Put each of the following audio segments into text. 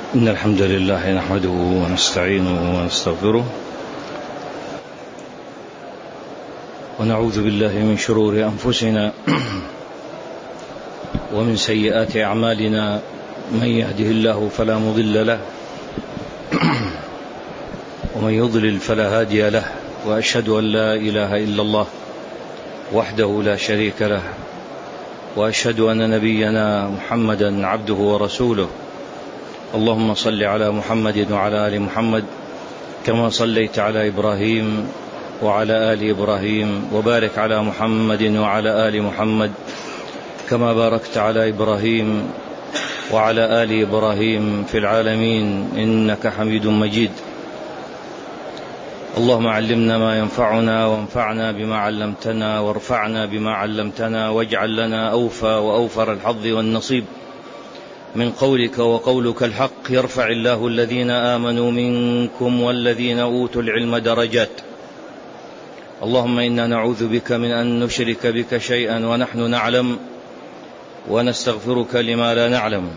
إن الحمد لله نحمده ونستعينه ونستغفره ونعوذ بالله من شرور أنفسنا ومن سيئات أعمالنا. من يهده الله فلا مضل له ومن يضلل فلا هادي له، وأشهد أن لا إله إلا الله وحده لا شريك له، وأشهد أن نبينا محمدا عبده ورسوله. اللهم صل على محمد وعلى آل محمد كما صليت على إبراهيم وعلى آل إبراهيم، وبارك على محمد وعلى آل محمد كما باركت على إبراهيم وعلى آل إبراهيم في العالمين إنك حميد مجيد. اللهم علمنا ما ينفعنا وانفعنا بما علمتنا وارفعنا بما علمتنا، واجعل لنا أوفى وأوفر الحظ والنصيب من قولك وقولك الحق. يرفع الله الذين آمنوا منكم والذين أوتوا العلم درجات. اللهم إنا نعوذ بك من أن نشرك بك شيئا ونحن نعلم، ونستغفرك لما لا نعلم.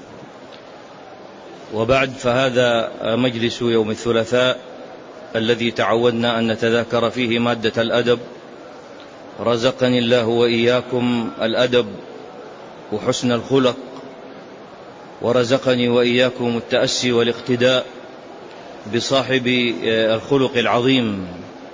وبعد، فهذا مجلس يوم الثلاثاء الذي تعودنا أن نتذاكر فيه مادة الأدب. رزقني الله وإياكم الأدب وحسن الخلق، ورزقني وإياكم التأسي والاقتداء بصاحب الخلق العظيم،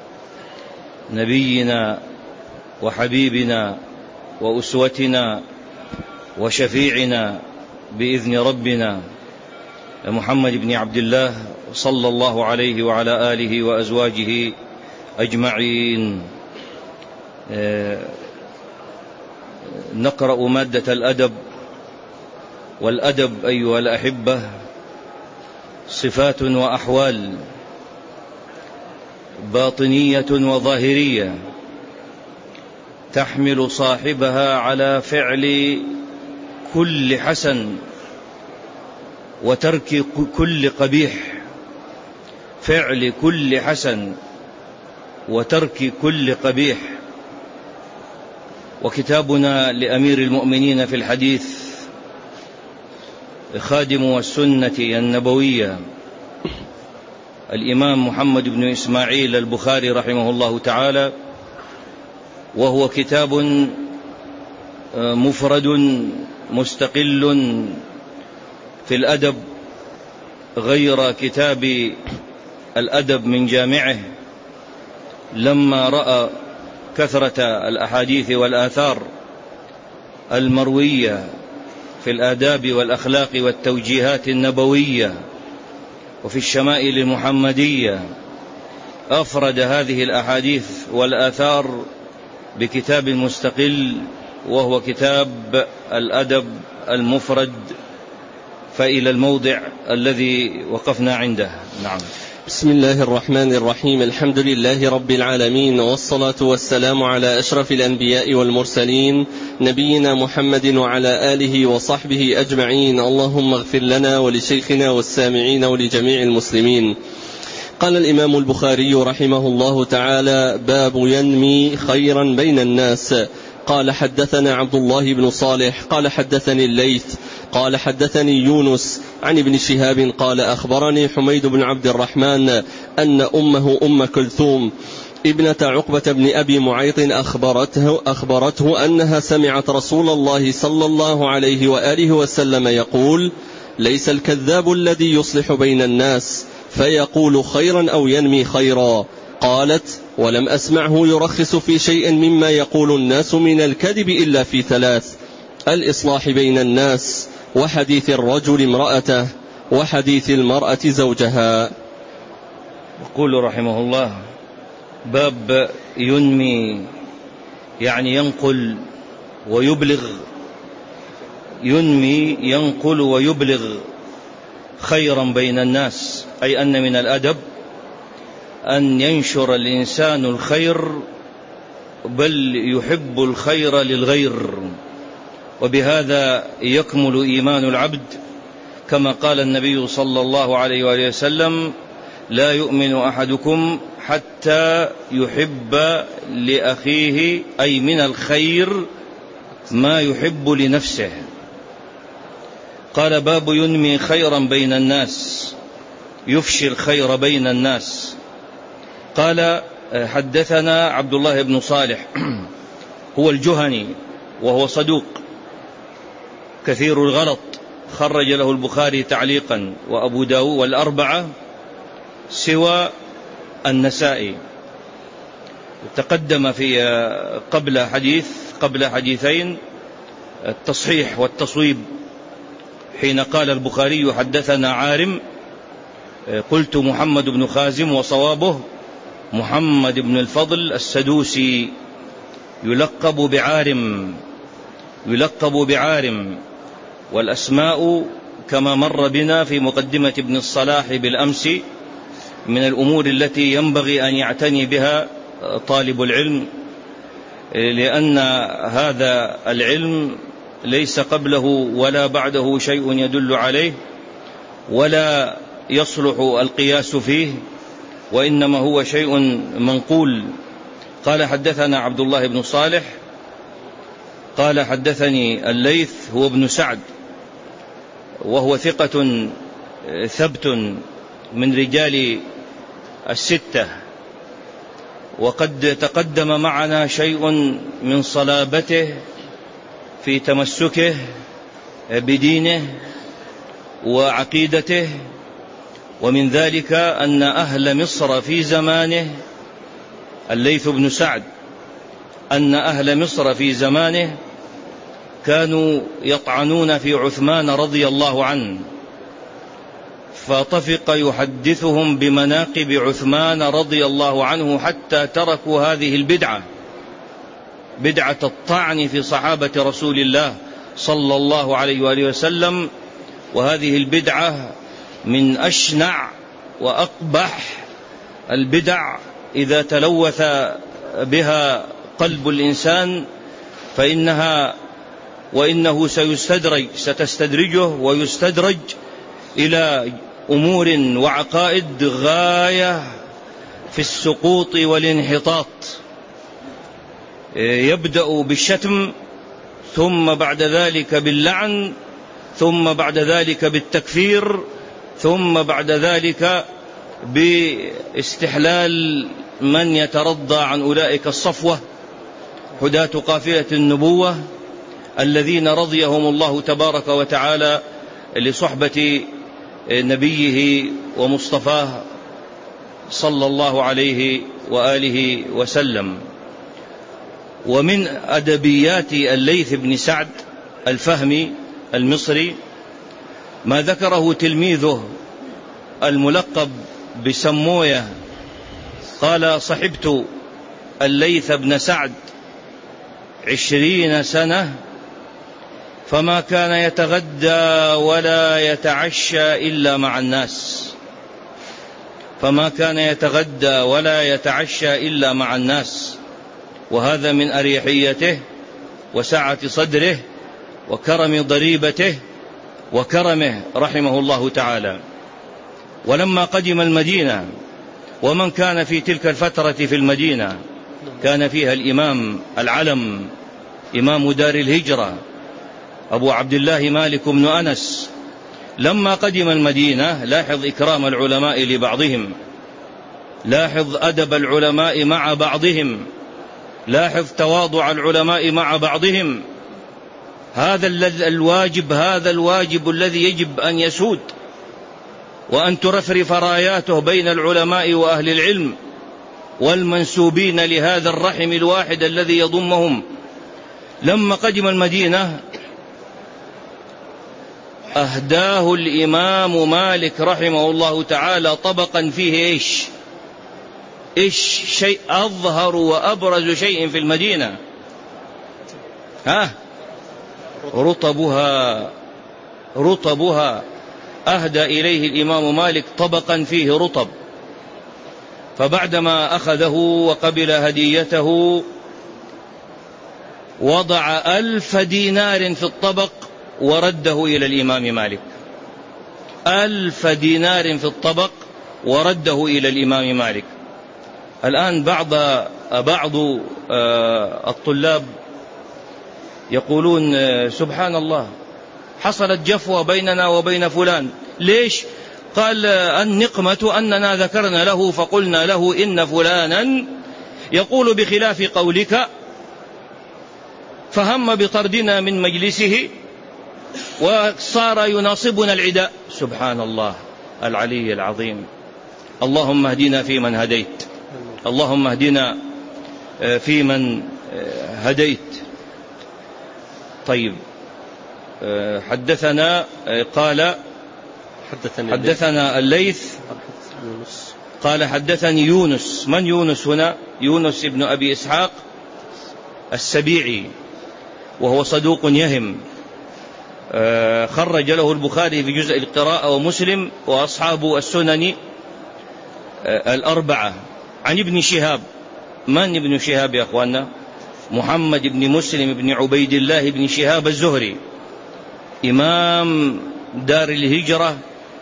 نبينا وحبيبنا وأسوتنا وشفيعنا بإذن ربنا محمد بن عبد الله صلى الله عليه وعلى آله وأزواجه أجمعين. نقرأ مادة الأدب. والأدب أيها الأحبة صفات وأحوال باطنية وظاهرية تحمل صاحبها على فعل كل حسن وترك كل قبيح، فعل كل حسن وترك كل قبيح. وكتابنا لأمير المؤمنين في الحديث خادم السنة النبوية الإمام محمد بن إسماعيل البخاري رحمه الله تعالى، وهو كتاب مفرد مستقل في الأدب غير كتاب الأدب من جامعه، لما رأى كثرة الأحاديث والآثار المروية في الآداب والأخلاق والتوجيهات النبوية وفي الشمائل المحمدية، أفرد هذه الأحاديث والآثار بكتاب مستقل وهو كتاب الأدب المفرد. فإلى الموضع الذي وقفنا عنده. نعم. بسم الله الرحمن الرحيم. الحمد لله رب العالمين، والصلاة والسلام على أشرف الأنبياء والمرسلين نبينا محمد وعلى آله وصحبه أجمعين. اللهم اغفر لنا ولشيخنا والسامعين ولجميع المسلمين. قال الإمام البخاري رحمه الله تعالى: باب ينمي خيرا بين الناس. قال: حدثنا عبد الله بن صالح قال حدثني الليث قال حدثني يونس عن ابن شهاب قال: أخبرني حميد بن عبد الرحمن أن أمه أم كلثوم ابنة عقبة بن أبي معيط أخبرته أنها سمعت رسول الله صلى الله عليه وآله وسلم يقول: ليس الكذاب الذي يصلح بين الناس فيقول خيرا أو ينمي خيرا. قالت: ولم أسمعه يرخص في شيء مما يقول الناس من الكذب إلا في ثلاث: الإصلاح بين الناس، وحديث الرجل امرأته، وحديث المرأة زوجها. يقول رحمه الله: باب ينمي، يعني ينقل ويبلغ. ينمي ينقل ويبلغ خيرا بين الناس، أي أن من الأدب أن ينشر الإنسان الخير، بل يحب الخير للغير، وبهذا يكمل إيمان العبد، كما قال النبي صلى الله عليه وآله وسلم: لا يؤمن أحدكم حتى يحب لأخيه، أي من الخير، ما يحب لنفسه. قال: باب ينمي خيرا بين الناس، يفشي الخير بين الناس. قال: حدثنا عبد الله بن صالح هو الجهني وهو صدوق كثير الغلط، خرج له البخاري تعليقا وأبو داود والأربعة سوى النسائي. تقدم في قبل حديثين التصحيح والتصويب، حين قال البخاري: حدثنا عارم، قلت محمد بن خازم، وصوابه محمد بن الفضل السدوسي يلقب بعارم، والأسماء كما مر بنا في مقدمة ابن الصلاح بالأمس من الأمور التي ينبغي أن يعتني بها طالب العلم، لأن هذا العلم ليس قبله ولا بعده شيء يدل عليه، ولا يصلح القياس فيه، وإنما هو شيء منقول. قال: حدثنا عبد الله بن صالح قال: حدثني الليث هو ابن سعد، وهو ثقة ثبت من رجال الستة، وقد تقدم معنا شيء من صلابته في تمسكه بدينه وعقيدته. ومن ذلك أن أهل مصر في زمانه، الليث بن سعد، أن أهل مصر في زمانه كانوا يطعنون في عثمان رضي الله عنه، فطفق يحدثهم بمناقب عثمان رضي الله عنه حتى تركوا هذه البدعة، بدعة الطعن في صحابة رسول الله صلى الله عليه وآله وسلم. وهذه البدعة من أشنع وأقبح البدع، إذا تلوث بها قلب الإنسان وإنه ستستدرجه ويستدرج إلى أمور وعقائد غاية في السقوط والانحطاط. يبدأ بالشتم، ثم بعد ذلك باللعن، ثم بعد ذلك بالتكفير، ثم بعد ذلك باستحلال من يترضى عن أولئك الصفوة حداة قافلة النبوة الذين رضيهم الله تبارك وتعالى لصحبة نبيه ومصطفاه صلى الله عليه وآله وسلم. ومن أدبيات الليث بن سعد الفهمي المصري ما ذكره تلميذه الملقب بسموية، قال: صحبت الليث بن سعد 20 سنة، فما كان يتغدى ولا يتعشى إلا مع الناس، وهذا من أريحيته وسعة صدره وكرم ضريبته وكرمه رحمه الله تعالى. ولما قدم المدينة، ومن كان في تلك الفترة في المدينة كان فيها الإمام العلم، إمام دار الهجرة، أبو عبد الله مالك بن أنس. لما قدم المدينة لاحظ إكرام العلماء لبعضهم، لاحظ أدب العلماء مع بعضهم، لاحظ تواضع العلماء مع بعضهم. هذا الواجب الذي يجب أن يسود، وأن ترفرف راياته بين العلماء وأهل العلم والمنسوبين لهذا الرحم الواحد الذي يضمهم. لما قدم المدينة أهداه الإمام مالك رحمه الله تعالى طبقا فيه إيش شيء أظهر وأبرز شيء في المدينة، رطبها أهدى إليه الإمام مالك طبقا فيه رطب. فبعدما أخذه وقبل هديته وضع 1000 دينار في الطبق ورده إلى الإمام مالك، 1000 دينار في الطبق ورده إلى الإمام مالك. الآن بعض الطلاب يقولون: سبحان الله، حصلت جفوة بيننا وبين فلان. ليش؟ قال النقمة أننا ذكرنا له فقلنا له إن فلانا يقول بخلاف قولك فهم بطردنا من مجلسه وصار يناصبنا العداء. سبحان الله العلي العظيم. اللهم اهدنا فيمن هديت، اللهم اهدنا فيمن هديت. طيب، حدثنا قال حدثنا الليث قال حدثني يونس. من يونس هنا؟ يونس ابن أبي إسحاق السبيعي، وهو صدوق يهم، خرج له البخاري في جزء القراءة ومسلم وأصحاب السنن الأربعة. عن ابن شهاب. من ابن شهاب يا أخوانا؟ محمد بن مسلم بن عبيد الله بن شهاب الزهري، إمام دار الهجرة،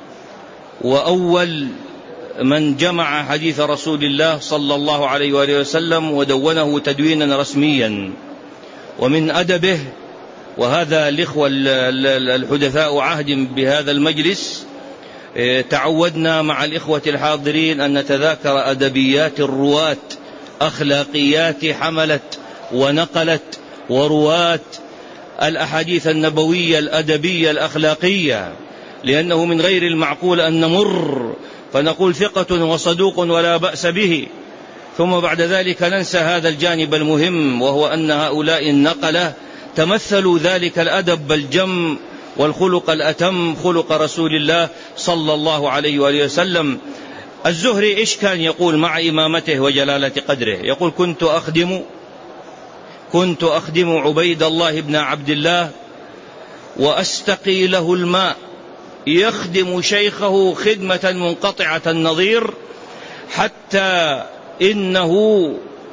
وأول من جمع حديث رسول الله صلى الله عليه وآله وسلم ودونه تدوينا رسميا. ومن أدبه، وهذا الإخوة الحدثاء عهد بهذا المجلس، تعودنا مع الإخوة الحاضرين أن نتذاكر أدبيات الرواة، أخلاقيات حملت ونقلت ورواة الأحاديث النبوية الأدبية الأخلاقية، لأنه من غير المعقول أن نمر فنقول ثقة وصدوق ولا بأس به، ثم بعد ذلك ننسى هذا الجانب المهم، وهو أن هؤلاء النقلة تمثلوا ذلك الأدب الجم والخلق الأتم، خلق رسول الله صلى الله عليه وآله وسلم. الزهري إيش كان يقول مع إمامته وجلالة قدره؟ يقول كنت أخدم عبيد الله بن عبد الله وأستقي له الماء، يخدم شيخه خدمة منقطعة النظير، حتى إنه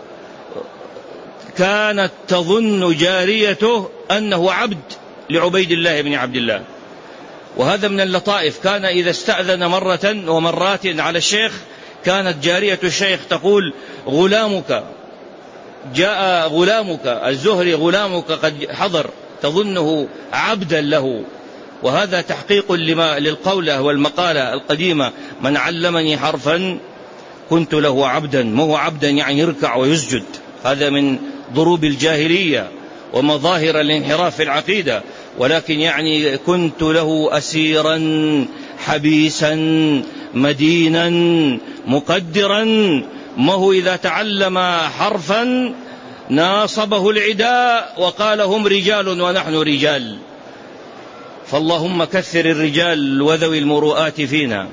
كانت تظن جاريته أنه عبد لعبيد الله بن عبد الله. وهذا من اللطائف، كان إذا استأذن مرة ومرات على الشيخ كانت جارية الشيخ تقول غلامك جاء، غلامك الزهري غلامك قد حضر، تظنه عبدا له. وهذا تحقيق للقولة والمقالة القديمة: من علمني حرفا كنت له عبدا. ما هو عبدا يعني يركع ويسجد، هذا من ضروب الجاهلية ومظاهر الانحراف في العقيدة، ولكن يعني كنت له أسيرا حبيسا مدينا مقدرا. ما هو إذا تعلم حرفا ناصبه العداء وقال هم رجال ونحن رجال. فاللهم كثر الرجال وذوي المروءات فينا.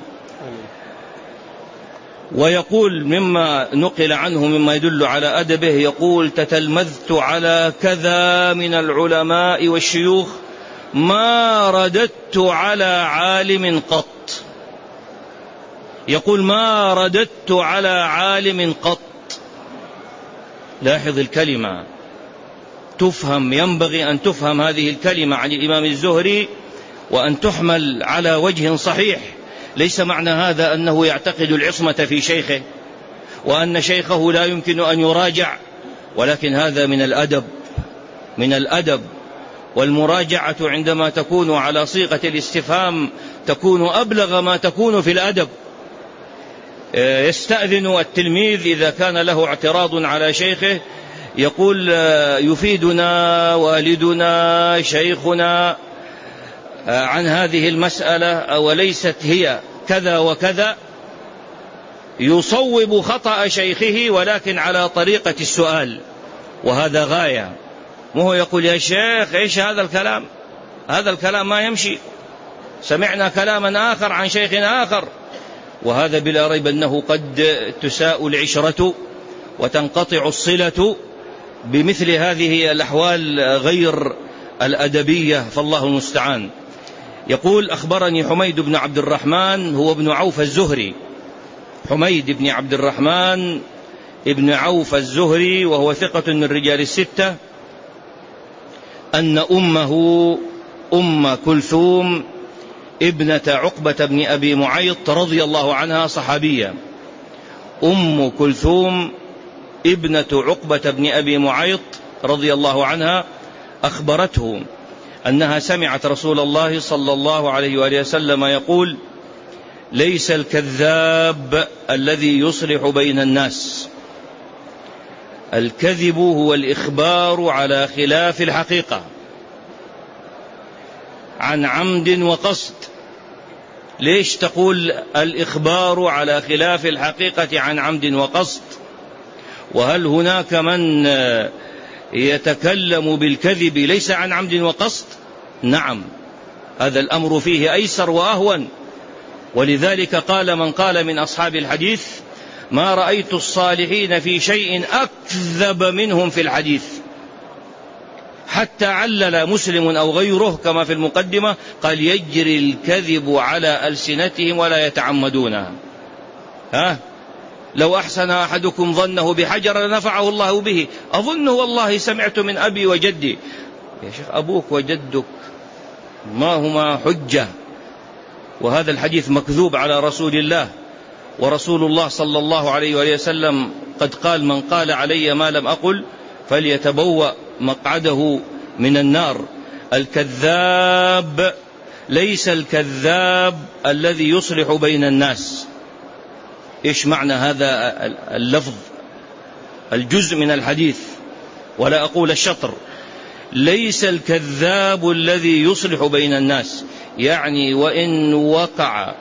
ويقول مما نقل عنه مما يدل على أدبه، يقول تتلمذت على كذا من العلماء والشيوخ ما رددت على عالم قط. يقول ما رددت على عالم قط. لاحظ الكلمة تفهم، ينبغي أن تفهم هذه الكلمة عن الإمام الزهري وأن تحمل على وجه صحيح. ليس معنى هذا أنه يعتقد العصمة في شيخه وأن شيخه لا يمكن أن يراجع، ولكن هذا من الأدب. والمراجعة عندما تكون على صيغة الاستفهام تكون أبلغ ما تكون في الأدب. يستأذن التلميذ إذا كان له اعتراض على شيخه، يقول يفيدنا والدنا شيخنا عن هذه المسألة وليست هي كذا وكذا، يصوب خطأ شيخه ولكن على طريقة السؤال، وهذا غاية. وهو يقول يا شيخ إيش هذا الكلام؟ هذا الكلام ما يمشي، سمعنا كلاما آخر عن شيخ آخر. وهذا بلا ريب أنه قد تساء العشرة وتنقطع الصلة بمثل هذه الأحوال غير الأدبية، فالله المستعان. يقول أخبرني حميد بن عبد الرحمن، هو ابن عوف الزهري، حميد بن عبد الرحمن ابن عوف الزهري، وهو ثقة من الرجال الستة، أن أمه أم كلثوم ابنة عقبة بن أبي معيط رضي الله عنها صحابية. أم كلثوم ابنة عقبة بن أبي معيط رضي الله عنها أخبرته أنها سمعت رسول الله صلى الله عليه وآله وسلم يقول: ليس الكذاب الذي يصلح بين الناس، الكذب هو الإخبار على خلاف الحقيقة عن عمد وقصد. ليش تقول الإخبار على خلاف الحقيقة عن عمد وقصد؟ وهل هناك من يتكلم بالكذب ليس عن عمد وقصد؟ نعم، هذا الأمر فيه أيسر وأهون. ولذلك قال من قال من أصحاب الحديث: ما رأيت الصالحين في شيء أكذب منهم في الحديث. حتى علل مسلم أو غيره كما في المقدمة، قال: يجري الكذب على ألسنتهم ولا يتعمدونها. لو أحسن أحدكم ظنه بحجر لنفعه الله به. أظن والله سمعت من أبي وجدي. يا شيخ، أبوك وجدك ما هما حجة؟ وهذا الحديث مكذوب على رسول الله، ورسول الله صلى الله عليه وآله وسلم قد قال: من قال علي ما لم أقل فليتبوأ مقعده من النار. الكذاب ليس الكذاب الذي يصلح بين الناس. إيش معنى هذا اللفظ؟ الجزء من الحديث، ولا أقول الشطر. ليس الكذاب الذي يصلح بين الناس، يعني وإن وقع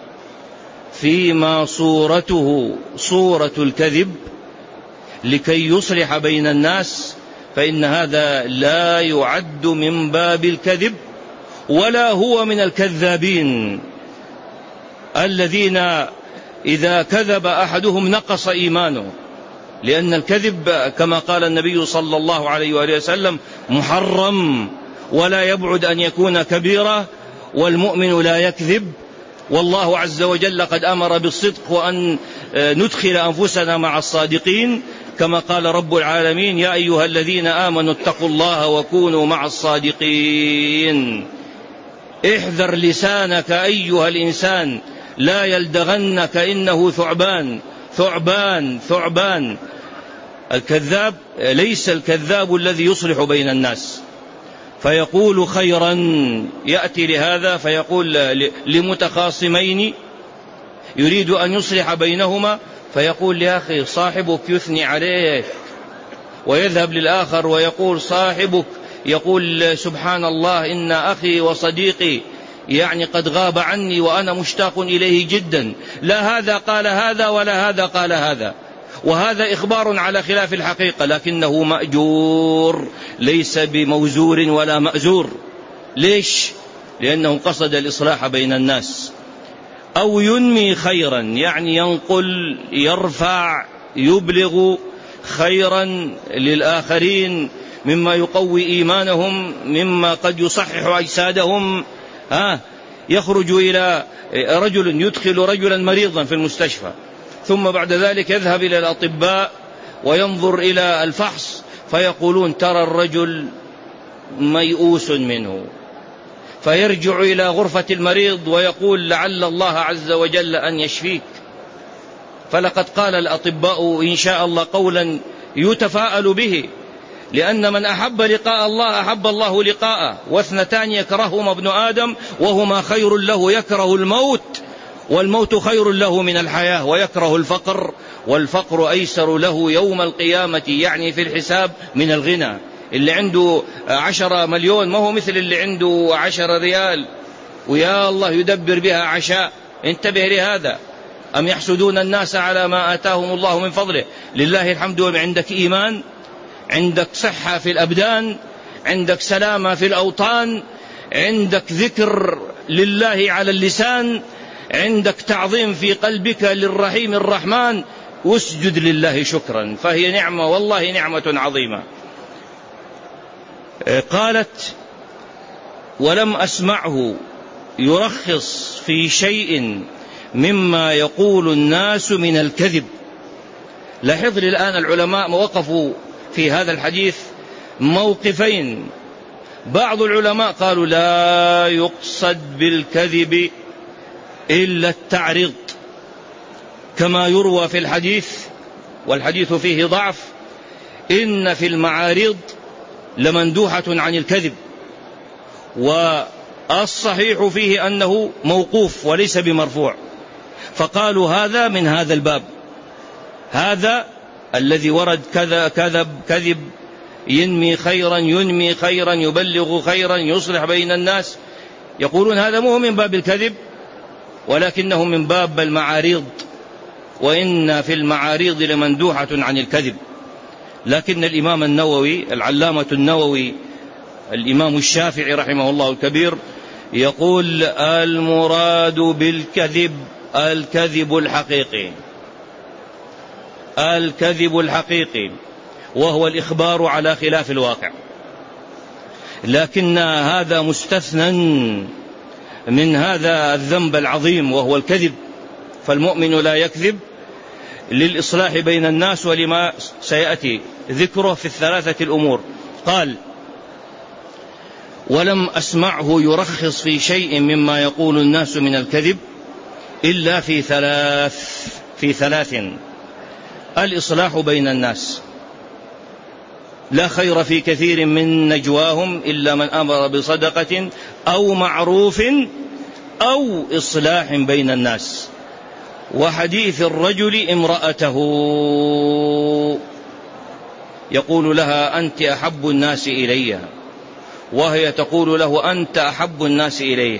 فيما صورته صورة الكذب لكي يصلح بين الناس، فإن هذا لا يعد من باب الكذب، ولا هو من الكذابين الذين إذا كذب أحدهم نقص إيمانه. لأن الكذب كما قال النبي صلى الله عليه وآله وسلم محرم، ولا يبعد أن يكون كبيرا، والمؤمن لا يكذب. والله عز وجل قد أمر بالصدق، وأن ندخل أنفسنا مع الصادقين، كما قال رب العالمين: يا أيها الذين آمنوا اتقوا الله وكونوا مع الصادقين. احذر لسانك أيها الإنسان لا يلدغنك إنه ثعبان ثعبان ثعبان. الكذاب ليس الكذاب الذي يصلح بين الناس فيقول خيرا، يأتي لهذا فيقول لمتخاصمين يريد أن يصلح بينهما، فيقول: يا أخي صاحبك يثني عليك، ويذهب للآخر ويقول صاحبك يقول: سبحان الله، إن أخي وصديقي يعني قد غاب عني وأنا مشتاق إليه جدا. لا هذا قال هذا ولا هذا قال هذا، وهذا إخبار على خلاف الحقيقة، لكنه مأجور ليس بموزور ولا مأزور. ليش؟ لأنه قصد الإصلاح بين الناس. أو ينمي خيرا، يعني ينقل، يرفع، يبلغ خيرا للآخرين مما يقوي إيمانهم، مما قد يصحح أجسادهم. يخرج إلى رجل يدخل رجلا مريضا في المستشفى، ثم بعد ذلك يذهب إلى الأطباء وينظر إلى الفحص، فيقولون: ترى الرجل ميؤوس منه. فيرجع إلى غرفة المريض ويقول: لعل الله عز وجل أن يشفيك. فلقد قال الأطباء إن شاء الله قولا يتفاءل به، لأن من أحب لقاء الله أحب الله لقاءه. واثنتان يكرههما ابن آدم وهما خير له: يكره الموت، والموت خير له من الحياة، ويكره الفقر، والفقر أيسر له يوم القيامة، يعني في الحساب، من الغنى. اللي عنده 10 مليون ما هو مثل اللي عنده 10 ريال ويا الله يدبر بها عشاء. انتبه لهذا. أم يحسدون الناس على ما آتاهم الله من فضله؟ لله الحمد. عندك إيمان، عندك صحة في الأبدان، عندك سلامة في الأوطان، عندك ذكر لله على اللسان، عندك تعظيم في قلبك للرحيم الرحمن، واسجد لله شكرا، فهي نعمة، والله نعمة عظيمة. قالت: ولم أسمعه يرخص في شيء مما يقول الناس من الكذب. لاحظ لي الآن العلماء وقفوا في هذا الحديث موقفين. بعض العلماء قالوا: لا يقصد بالكذب إلا التعريض، كما يروى في الحديث، والحديث فيه ضعف: إن في المعارض لمندوحة عن الكذب. والصحيح فيه أنه موقوف وليس بمرفوع، فقالوا هذا من هذا الباب، هذا الذي ورد كذب ينمي خيرا ينمي خيرا يبلغ خيرا يصلح بين الناس، يقولون هذا مو من باب الكذب ولكنه من باب المعاريض، وإن في المعاريض لمندوحة عن الكذب. لكن الإمام النووي العلامة النووي الإمام الشافعي رحمه الله الكبير يقول المراد بالكذب الكذب الحقيقي، الكذب الحقيقي، وهو الإخبار على خلاف الواقع، لكن هذا مستثنى من هذا الذنب العظيم وهو الكذب، فالمؤمن لا يكذب للإصلاح بين الناس ولما سيأتي ذكره في الثلاثة الأمور. قال ولم أسمعه يرخص في شيء مما يقول الناس من الكذب إلا في ثلاث: الإصلاح بين الناس، لا خير في كثير من نجواهم إلا من أمر بصدقة أو معروف أو إصلاح بين الناس، وحديث الرجل امرأته يقول لها أنت أحب الناس إلي، وهي تقول له أنت أحب الناس إلي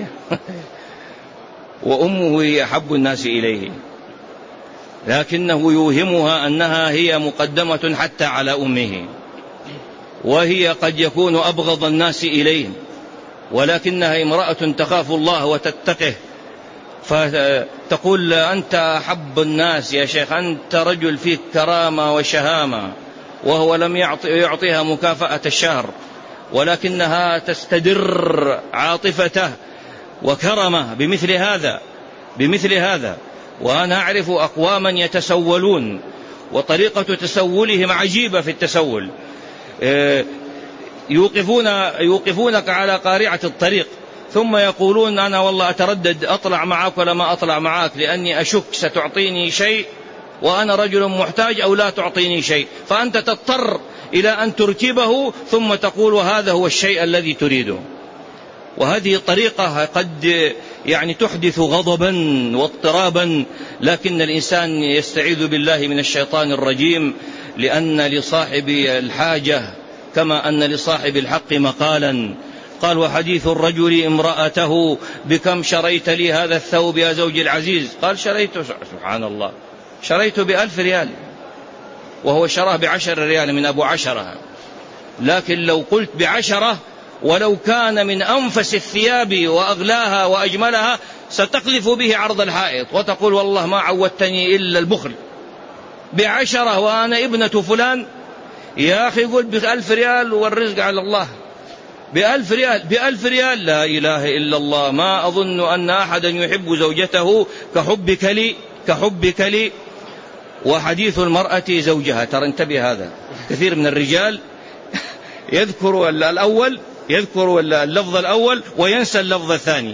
وأمه هي أحب الناس إليه، لكنه يوهمها أنها هي مقدمة حتى على أمه، وهي قد يكون أبغض الناس إليه، ولكنها امرأة تخاف الله وتتقه، فتقول أنت أحب الناس يا شيخ، أنت رجل فيك كرامة وشهامة، وهو لم يعطيها مكافأة الشهر، ولكنها تستدر عاطفته وكرمه بمثل هذا. وأنا أعرف أقواما يتسولون، وطريقة تسولهم عجيبة في التسول، يوقفونك على قارعة الطريق ثم يقولون أنا والله أتردد أطلع معك ولا ما أطلع معك، لأني أشك ستعطيني شيء وأنا رجل محتاج أو لا تعطيني شيء، فأنت تضطر إلى أن تركبه ثم تقول هذا هو الشيء الذي تريده. وهذه طريقة قد تحدث غضبا واضطرابا، لكن الإنسان يستعيذ بالله من الشيطان الرجيم، لأن لصاحب الحاجة كما أن لصاحب الحق مقالا. قال وحديث الرجل امرأته بكم شريت لي هذا الثوب يا زوجي العزيز؟ قال شريته، سبحان الله، شريته ب1000 ريال، وهو شراه ب10 ريال من أبو عشرة. لكن لو قلت ب10 ولو كان من أنفس الثياب وأغلاها وأجملها ستقذف به عرض الحائط وتقول والله ما عودتني إلا البخل. ب10 وأنا ابنة فلان، يا أخي قل ب1000 ريال والرزق على الله. ب1000 ريال لا إله إلا الله. ما أظن أن أحدا يحب زوجته كحبك لي. وحديث المرأة زوجها، ترى انتبه، هذا كثير من الرجال يذكر اللفظ الأول وينسى اللفظ الثاني.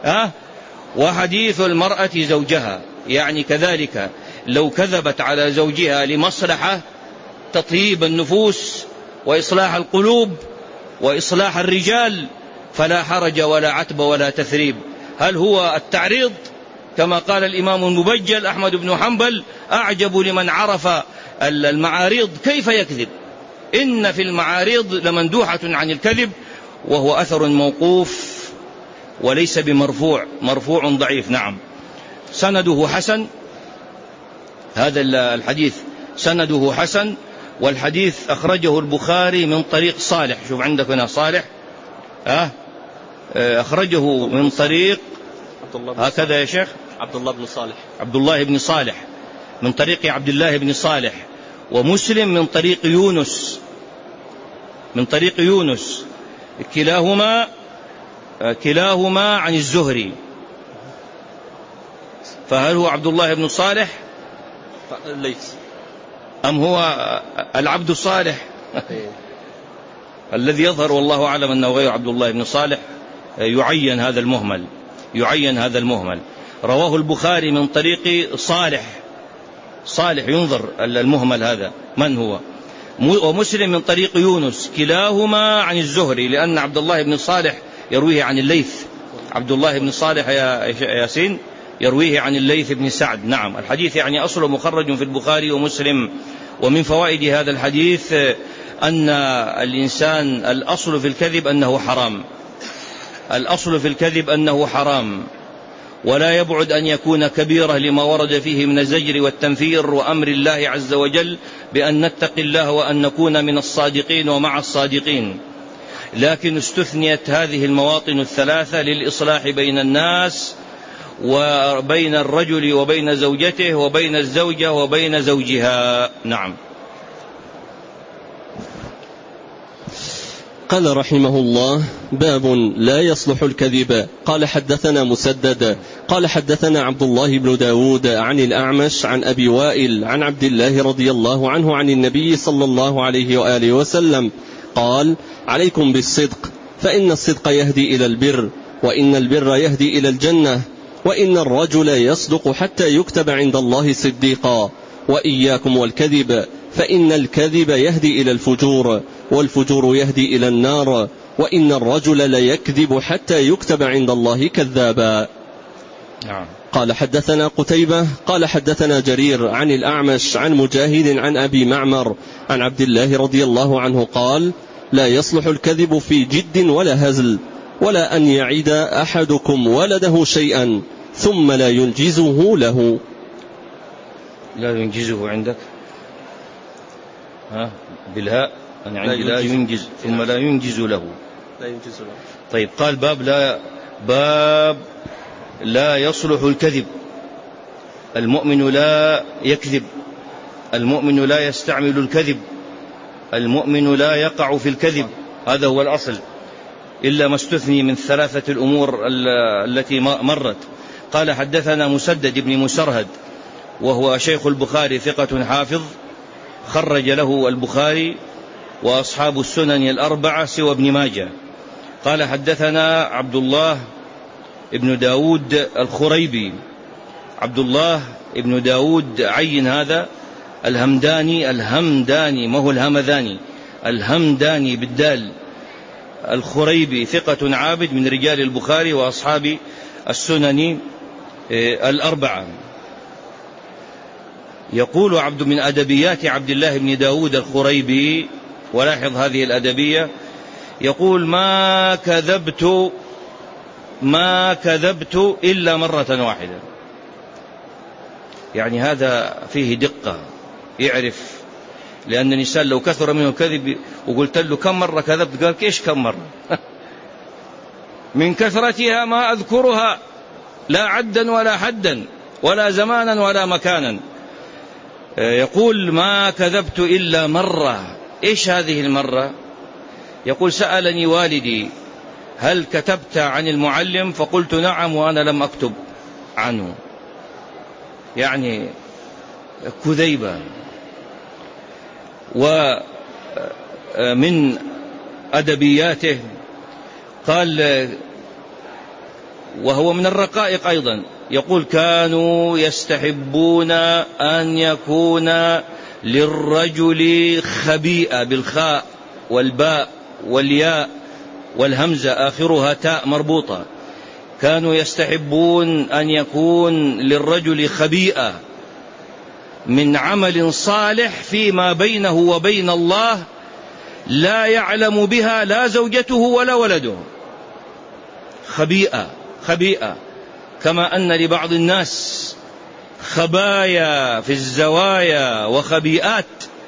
وحديث المرأة زوجها، يعني كذلك لو كذبت على زوجها لمصلحة تطيب النفوس وإصلاح القلوب وإصلاح الرجال فلا حرج ولا عتب ولا تثريب. هل هو التعريض كما قال الإمام المبجل أحمد بن حنبل أعجب لمن عرف المعاريض كيف يكذب؟ إن في المعاريض لمندوحة عن الكذب، وهو أثر موقوف وليس بمرفوع، مرفوع ضعيف. نعم، سنده حسن، هذا الحديث سنده حسن، والحديث أخرجه البخاري من طريق صالح. شوف عندك هنا صالح، أخرجه من طريق هكذا يا شيخ عبد الله بن صالح من طريق عبد الله بن صالح، ومسلم من طريق يونس كلاهما عن الزهري. فهل هو عبد الله بن صالح ليس، أم هو العبد الصالح الذي يظهر والله أعلم أنه غير عبد الله بن صالح؟ يعين هذا المهمل. رواه البخاري من طريق صالح ينظر المهمل هذا من هو، ومسلم من طريق يونس، كلاهما عن الزهري، لأن عبد الله بن صالح يرويه عن الليث. عبد الله بن صالح يا ياسين يرويه عن الليث بن سعد. نعم، الحديث يعني أصله مخرج في البخاري ومسلم. ومن فوائد هذا الحديث أن الإنسان الأصل في الكذب أنه حرام، الأصل في الكذب أنه حرام، ولا يبعد أن يكون كبيرة لما ورد فيه من الزجر والتنفير وأمر الله عز وجل بأن نتقي الله وأن نكون من الصادقين ومع الصادقين. لكن استثنيت هذه المواطن الثلاثة للإصلاح بين الناس، وبين الرجل وبين زوجته، وبين الزوجة وبين زوجها. نعم. قال رحمه الله: باب لا يصلح الكذب. قال حدثنا مسدد قال حدثنا عبد الله بن داود عن الأعمش عن أبي وائل عن عبد الله رضي الله عنه عن النبي صلى الله عليه وآله وسلم قال: عليكم بالصدق، فإن الصدق يهدي إلى البر، وإن البر يهدي إلى الجنة، وإن الرجل يصدق حتى يكتب عند الله صديقا، وإياكم والكذب، فإن الكذب يهدي إلى الفجور، والفجور يهدي إلى النار، وإن الرجل ليكذب حتى يكتب عند الله كذابا. قال حدثنا قتيبة قال حدثنا جرير عن الأعمش عن مجاهد عن أبي معمر عن عبد الله رضي الله عنه قال: لا يصلح الكذب في جد ولا هزل، ولا أن يعد أحدكم ولده شيئا ثم لا ينجزه له. لا ينجزه عندك بالهاء، أنا عندي لا ينجز ثم لا ينجز له. طيب، قال باب لا يصلح الكذب. المؤمن لا يكذب، المؤمن لا يستعمل الكذب، المؤمن لا يقع في الكذب، هذا هو الأصل، إلا ما استثني من ثلاثة الأمور التي مرت. قال حدثنا مسدد بن مسرهد وهو شيخ البخاري ثقة حافظ، خرج له البخاري وأصحاب السنن الأربعة سوى ابن ماجه. قال حدثنا عبد الله ابن داود الخريبي، عبد الله ابن داود عين هذا الهمداني ما هو الهمذاني، الهمداني بالدال، الخريبي ثقة عابد من رجال البخاري وأصحاب السنن الأربعة. يقول عبد من أدبيات عبد الله بن داود الخريبي، ولاحظ هذه الأدبية، يقول: ما كذبت إلا مرة واحدة. يعني هذا فيه دقة، يعرف، لأن الإنسان لو كثر منه كذب وقلت له كم مرة كذبت، قال: كيش كم مرة؟ من كثرتها ما أذكرها، لا عدا ولا حدا ولا زمانا ولا مكانا. يقول: ما كذبت إلا مرة. إيش هذه المرة؟ يقول: سألني والدي: هل كتبت عن المعلم؟ فقلت: نعم، وأنا لم أكتب عنه. يعني كذيبة. ومن أدبياته قال، وهو من الرقائق أيضا، يقول: كانوا يستحبون أن يكون للرجل خبيئة بالخاء والباء والياء والهمزة آخرها تاء مربوطة. كانوا يستحبون أن يكون للرجل خبيئة من عمل صالح فيما بينه وبين الله لا يعلم بها لا زوجته ولا ولده. خبيئة، كما أن لبعض الناس خبايا في الزوايا وخبيئات،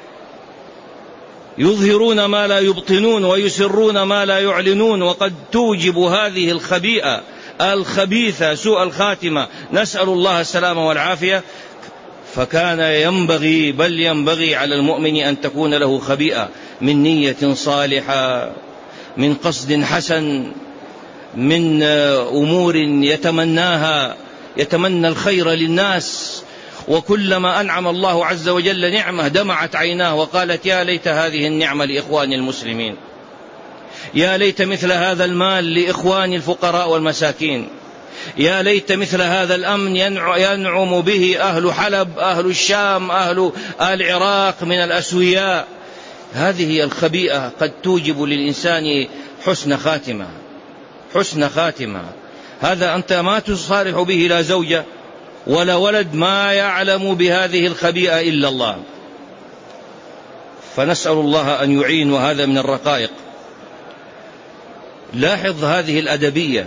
يظهرون ما لا يبطنون ويسرون ما لا يعلنون، وقد توجب هذه الخبيئة الخبيثة سوء الخاتمة، نسأل الله السلامة والعافية. فكان ينبغي على المؤمن أن تكون له خبيئة من نية صالحة، من قصد حسن، من أمور يتمناها، يتمنى الخير للناس، وكلما أنعم الله عز وجل نعمة دمعت عيناه وقالت: يا ليت هذه النعمة لإخواني المسلمين، يا ليت مثل هذا المال لإخواني الفقراء والمساكين، يا ليت مثل هذا الأمن ينعم به أهل حلب، أهل الشام، أهل العراق من الأسوياء. هذه الخبيئة قد توجب للإنسان حسن خاتمة، حسن خاتمة. هذا أنت ما تصارح به لا زوجة ولا ولد، ما يعلم بهذه الخبيئة إلا الله. فنسأل الله أن يعين، وهذا من الرقائق. لاحظ هذه الأدبية.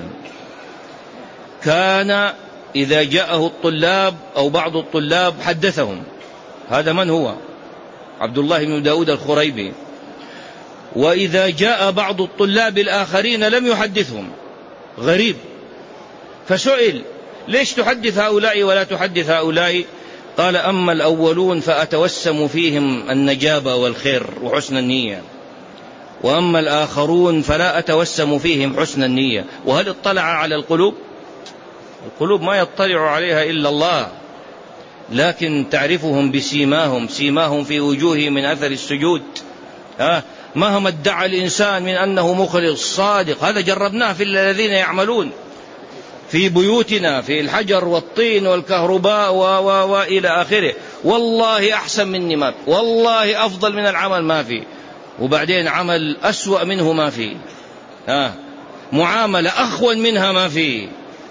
كان إذا جاءه الطلاب أو بعض الطلاب حدثهم. هذا من هو؟ عبد الله بن داود الخريبي. وإذا جاء بعض الطلاب الآخرين لم يحدثهم، غريب. فسئل: ليش تحدث هؤلاء ولا تحدث هؤلاء؟ قال: أما الأولون فأتوسم فيهم النجابة والخير وحسن النية، وأما الآخرون فلا أتوسم فيهم حسن النية. وهل اطلع على القلوب؟ القلوب ما يطلع عليها إلا الله، لكن تعرفهم بسيماهم، سيماهم في وجوههم من أثر السجود. مهما ادعى الإنسان من أنه مخلص صادق، هذا جربناه في الذين يعملون في بيوتنا، في الحجر والطين والكهرباء وإلى آخره. والله أحسن مني ما في، والله أفضل من العمل ما في، وبعدين عمل أسوأ منه ما في، معاملة أخون منها ما في،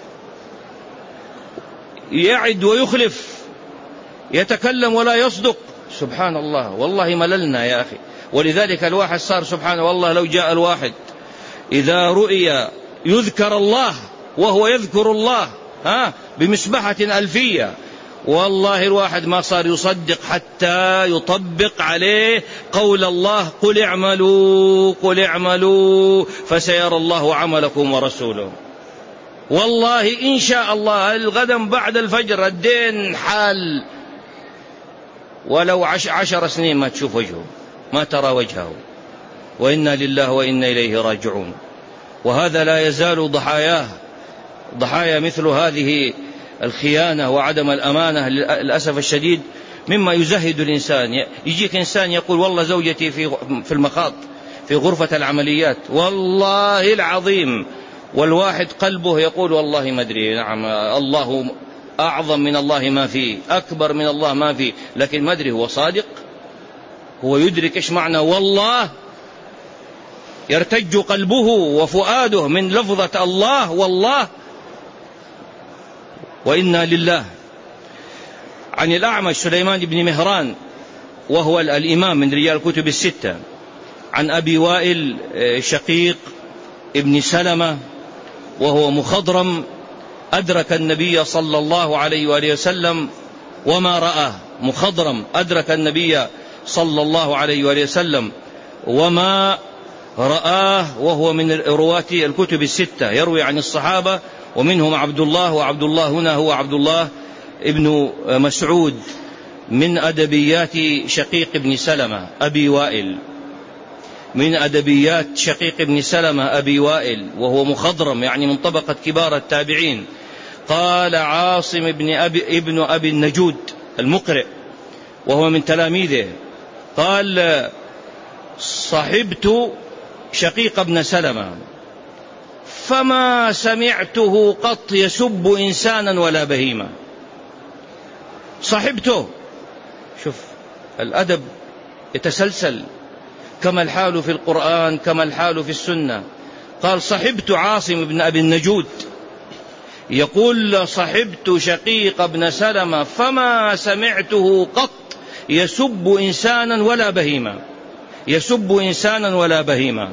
يعد ويخلف، يتكلم ولا يصدق. سبحان الله، والله مللنا يا أخي. ولذلك الواحد صار سبحان والله، لو جاء الواحد إذا رؤي يذكر الله وهو يذكر الله بمسبحة ألفية، والله الواحد ما صار يصدق حتى يطبق عليه قول الله: قل اعملوا قل اعملوا فسيرى الله عملكم ورسوله. والله إن شاء الله الغدم بعد الفجر الدين حال، ولو 10 سنين ما تشوف وجهه، ما ترى وجهه. وإنا لله وإنا إليه راجعون. وهذا لا يزال ضحايا مثل هذه الخيانة وعدم الأمانة للأسف الشديد مما يزهد الإنسان. يجيك إنسان يقول: والله زوجتي في المخاض في غرفة العمليات، والله العظيم، والواحد قلبه يقول: والله ما أدري، نعم الله أعظم من الله ما فيه، أكبر من الله ما فيه، لكن ما أدري هو صادق، هو يدرك إيش معنى والله، يرتج قلبه وفؤاده من لفظة الله والله. وإنا لله. عن الأعمش سليمان بن مهران، وهو الإمام من رجال الكتب الستة، عن أبي وائل شقيق ابن سلمة، وهو مخضرم، أدرك النبي صلى الله عليه وآله وسلم وما رآه. مخضرم أدرك النبي صلى الله عليه وآله وسلم وما رآه، وهو من رواة الكتب الستة، يروي عن الصحابة، ومنهم عبد الله، وعبد الله هنا هو عبد الله ابن مسعود، من أدبيات شقيق ابن سلمة أبي وائل، من أدبيات شقيق ابن سلمة أبي وائل، وهو مخضرم يعني من طبقة كبار التابعين. قال عاصم ابن أبي النجود المقرئ، وهو من تلاميذه، قال: صحبت شقيق ابن سلمة فما سمعته قط يسب إنسانا ولا بهيمة. صحبته، شوف الأدب يتسلسل، كما الحال في القرآن كما الحال في السنة. قال: صحبت عاصم بن أبي النجود، يقول: صحبت شقيق ابن سلمة فما سمعته قط يسب إنسانا ولا بهيمة، يسب إنسانا ولا بهيمة.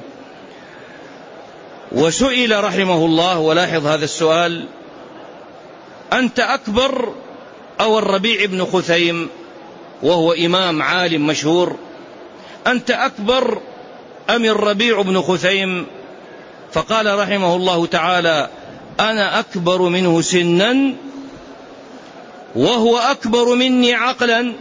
وسئل رحمه الله، ولاحظ هذا السؤال: أنت أكبر أو الربيع بن خثيم؟ وهو إمام عالم مشهور. أنت أكبر أم الربيع بن خثيم؟ فقال رحمه الله تعالى: أنا أكبر منه سنا وهو أكبر مني عقلا.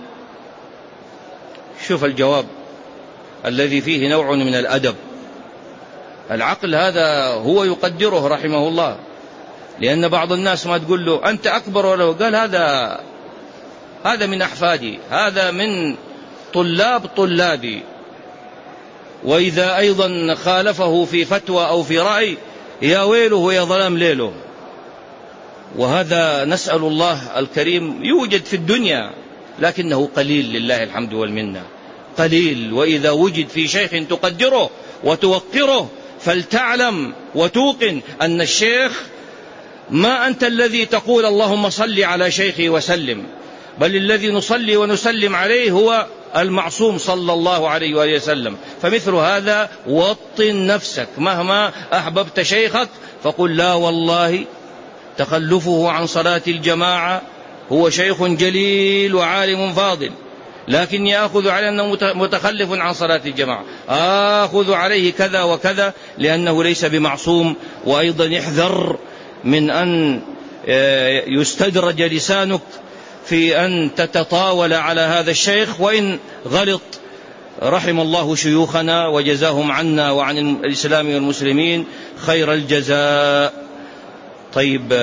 شوف الجواب الذي فيه نوع من الأدب. العقل هذا هو يقدره رحمه الله، لأن بعض الناس ما تقول له أنت أكبر ولا، قال هذا من أحفادي، هذا من طلابي. وإذا أيضا خالفه في فتوى أو في رأي، يا ويله يا ظلام ليله. وهذا نسأل الله الكريم يوجد في الدنيا، لكنه قليل لله الحمد والمنة، قليل. وإذا وجد في شيخ تقدره وتوقره فلتعلم وتوقن أن الشيخ ما أنت الذي تقول اللهم صل على شيخي وسلم، بل الذي نصلي ونسلم عليه هو المعصوم صلى الله عليه وآله وسلم. فمثل هذا وطن نفسك، مهما أحببت شيخك فقل لا والله تخلفه عن صلاة الجماعة، هو شيخ جليل وعالم فاضل، لكني آخذ عليه أنه متخلف عن صلاة الجماعة، آخذ عليه كذا وكذا، لأنه ليس بمعصوم. وأيضا احذر من أن يستدرج لسانك في أن تتطاول على هذا الشيخ وإن غلط، رحم الله شيوخنا وجزاهم عنا وعن الإسلام والمسلمين خير الجزاء. طيب،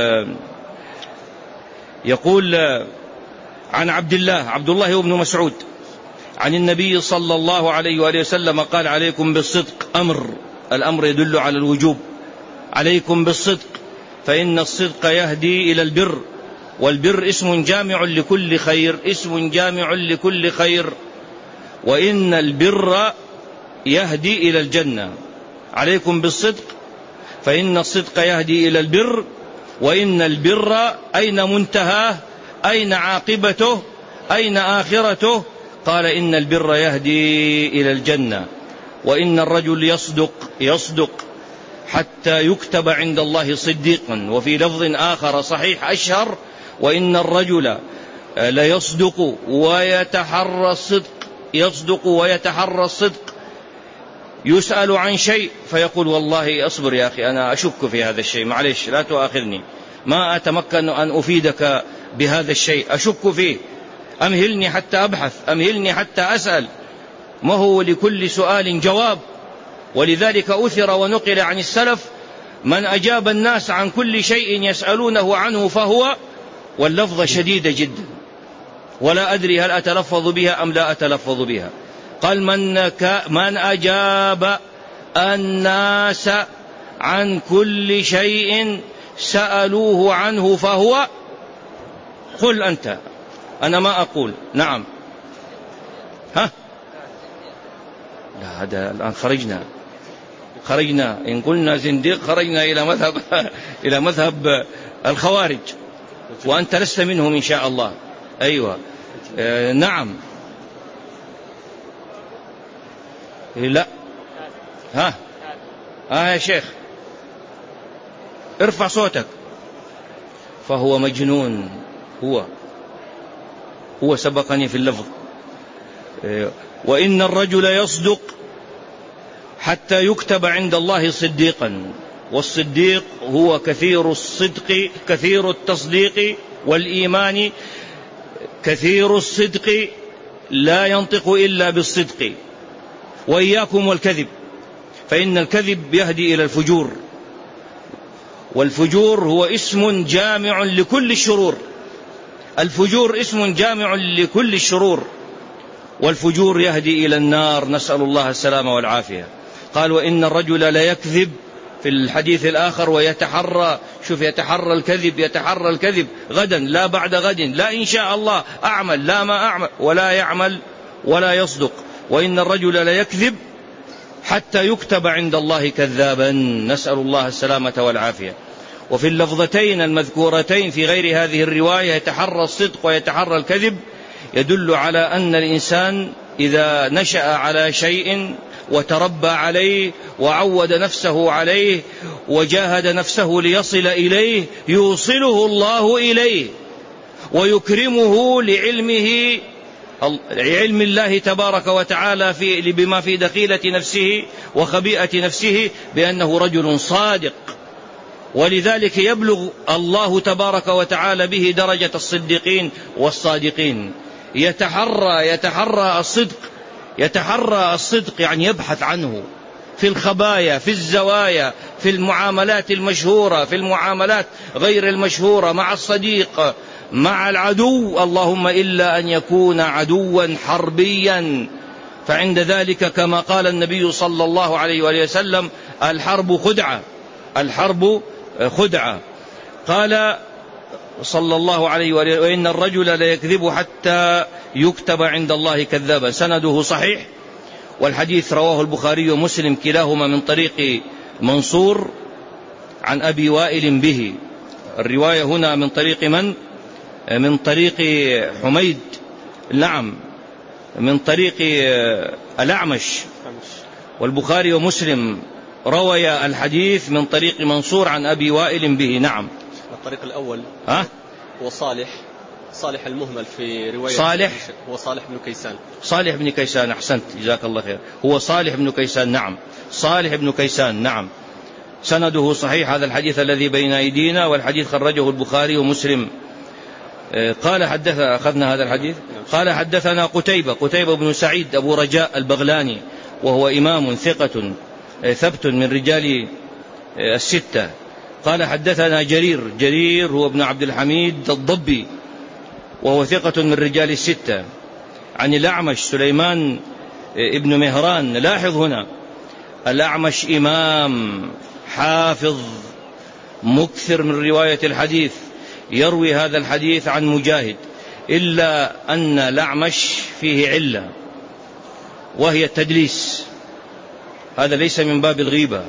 يقول عن عبد الله بن مسعود عن النبي صلى الله عليه وآله وسلم قال عليكم بالصدق، الأمر يدل على الوجوب، عليكم بالصدق فإن الصدق يهدي إلى البر، والبر اسم جامع لكل خير، اسم جامع لكل خير، وإن البر يهدي إلى الجنة. عليكم بالصدق فإن الصدق يهدي إلى البر، وإن البر أين منتهاه، أين عاقبته، أين آخرته؟ قال إن البر يهدي إلى الجنة، وإن الرجل يصدق حتى يكتب عند الله صديقا. وفي لفظ آخر صحيح أشهر: وإن الرجل ليصدق ويتحرى الصدق، يصدق ويتحرى الصدق، يسأل عن شيء فيقول والله أصبر يا أخي أنا أشك في هذا الشيء، معلش لا تؤاخذني، ما أتمكن أن أفيدك بهذا الشيء، أشك فيه، أمهلني حتى أبحث، أمهلني حتى أسأل. ما هو لكل سؤال جواب. ولذلك أثر ونقل عن السلف من أجاب الناس عن كل شيء يسألونه عنه فهو، واللفظ شديدة جدا ولا أدري هل أتلفظ بها أم لا أتلفظ بها. قال من أجاب الناس عن كل شيء سألوه عنه فهو. قل أنت، أنا ما أقول. نعم، ها، لا هذا الآن خرجنا إن قلنا زنديق خرجنا إلى مذهب الخوارج، وأنت لست منهم إن شاء الله. أيوة، نعم، لا، ها يا شيخ ارفع صوتك. فهو مجنون، هو سبقني في اللفظ. وإن الرجل يصدق حتى يكتب عند الله صديقا، والصديق هو كثير الصدق، كثير التصديق والإيمان، كثير الصدق لا ينطق إلا بالصدق. وإياكم والكذب، فإن الكذب يهدي إلى الفجور، والفجور هو اسم جامع لكل الشرور، الفجور اسم جامع لكل الشرور، والفجور يهدي إلى النار، نسأل الله السلامة والعافية. قال وإن الرجل لا يكذب في الحديث الآخر ويتحرى، شوف، يتحرى الكذب غدا لا بعد غد، لا إن شاء الله أعمل، لا ما أعمل، ولا يعمل ولا يصدق. وإن الرجل لا يكذب حتى يكتب عند الله كذابا، نسأل الله السلامة والعافية. وفي اللفظتين المذكورتين في غير هذه الرواية يتحرى الصدق ويتحرى الكذب، يدل على أن الإنسان إذا نشأ على شيء وتربى عليه وعود نفسه عليه وجاهد نفسه ليصل إليه يوصله الله إليه، ويكرمه لعلمه، علم الله تبارك وتعالى بما في دخيلة نفسه وخبيئة نفسه بأنه رجل صادق، ولذلك يبلغ الله تبارك وتعالى به درجة الصديقين والصادقين. يتحرى الصدق، يعني يبحث عنه في الخبايا، في الزوايا، في المعاملات المشهورة، في المعاملات غير المشهورة، مع الصديق، مع العدو، اللهم إلا أن يكون عدوا حربيا، فعند ذلك كما قال النبي صلى الله عليه وآله وسلم الحرب خدعة. قال صلى الله عليه وآله وإن الرجل لا يكذب حتى يكتب عند الله كذابا. سنده صحيح، والحديث رواه البخاري ومسلم كلاهما من طريق منصور عن أبي وائل به. الرواية هنا من طريق من؟ من طريق حميد، نعم، من طريق الأعمش. والبخاري ومسلم روي الحديث من طريق منصور عن أبي وائل به. نعم. الطريق الأول هو صالح المهمل في رواية صالح، هو صالح بن كيسان. صالح بن كيسان، أحسنت، جزاك الله خير، هو صالح بن كيسان. نعم، صالح بن كيسان. نعم، سنده صحيح. هذا الحديث الذي بين أيدينا، والحديث خرجه البخاري ومسلم. قال أخذنا هذا الحديث. قال حدثنا قتيبة بن سعيد أبو رجاء البغلاني، وهو إمام ثقة ثبت من رجال الستة. قال حدثنا جرير هو ابن عبد الحميد الضبي، وهو ثقة من رجال الستة. عن الأعمش سليمان ابن مهران. لاحظ هنا الأعمش إمام حافظ مكثر من رواية الحديث، يروي هذا الحديث عن مجاهد، إلا أن الأعمش فيه علة وهي التدليس. هذا ليس من باب الغيبة،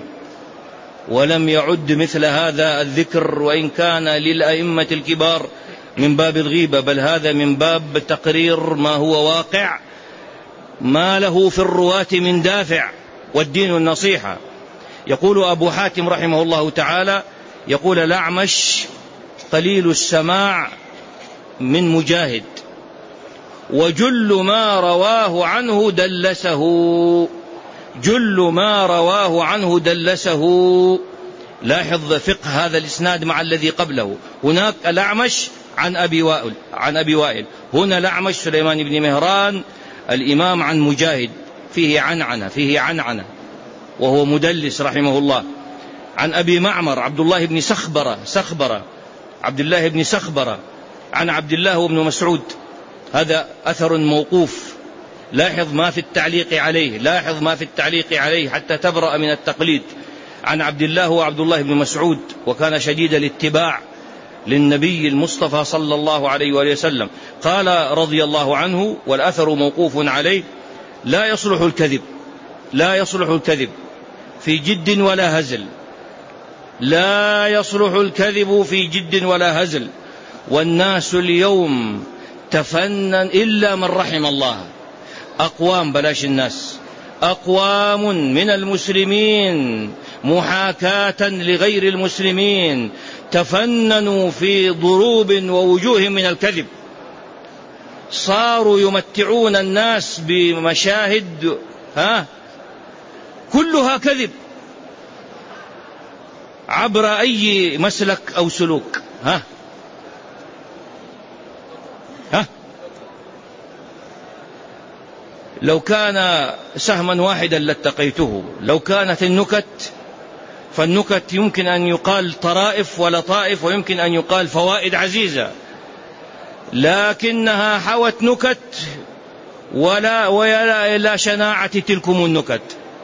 ولم يعد مثل هذا الذكر وإن كان للأئمة الكبار من باب الغيبة، بل هذا من باب تقرير ما هو واقع، ما له في الرواة من دافع، والدين النصيحة. يقول أبو حاتم رحمه الله تعالى، يقول الأعمش قليل السماع من مجاهد، وجل ما رواه عنه دلسه. جل ما رواه عنه دلسه. لاحظ فقه هذا الإسناد مع الذي قبله. هناك الأعمش عن أبي وائل، هنا الأعمش سليمان بن مهران الإمام عن مجاهد، فيه عنعنة وهو مدلس رحمه الله. عن أبي معمر عبد الله بن سخبرة عن عبد الله وابن مسعود. هذا أثر موقوف. لاحظ ما في التعليق عليه حتى تبرأ من التقليد. عن عبد الله وعبد الله بن مسعود، وكان شديد الاتباع للنبي المصطفى صلى الله عليه وآله وسلم. قال رضي الله عنه، والأثر موقوف عليه: لا يصلح الكذب في جد ولا هزل. لا يصلح الكذب في جد ولا هزل. والناس اليوم تفنن إلا من رحم الله. أقوام، بلاش الناس، أقوام من المسلمين محاكاة لغير المسلمين تفننوا في ضروب ووجوه من الكذب. صاروا يمتعون الناس بمشاهد كلها كذب عبر أي مسلك أو سلوك. لو كان سهما واحدا لاتقيته. لو كانت النكت، فالنكت يمكن أن يقال طرائف ولطائف، ويمكن أن يقال فوائد عزيزة، لكنها حوت نكت ولا شناعة تلكم النكت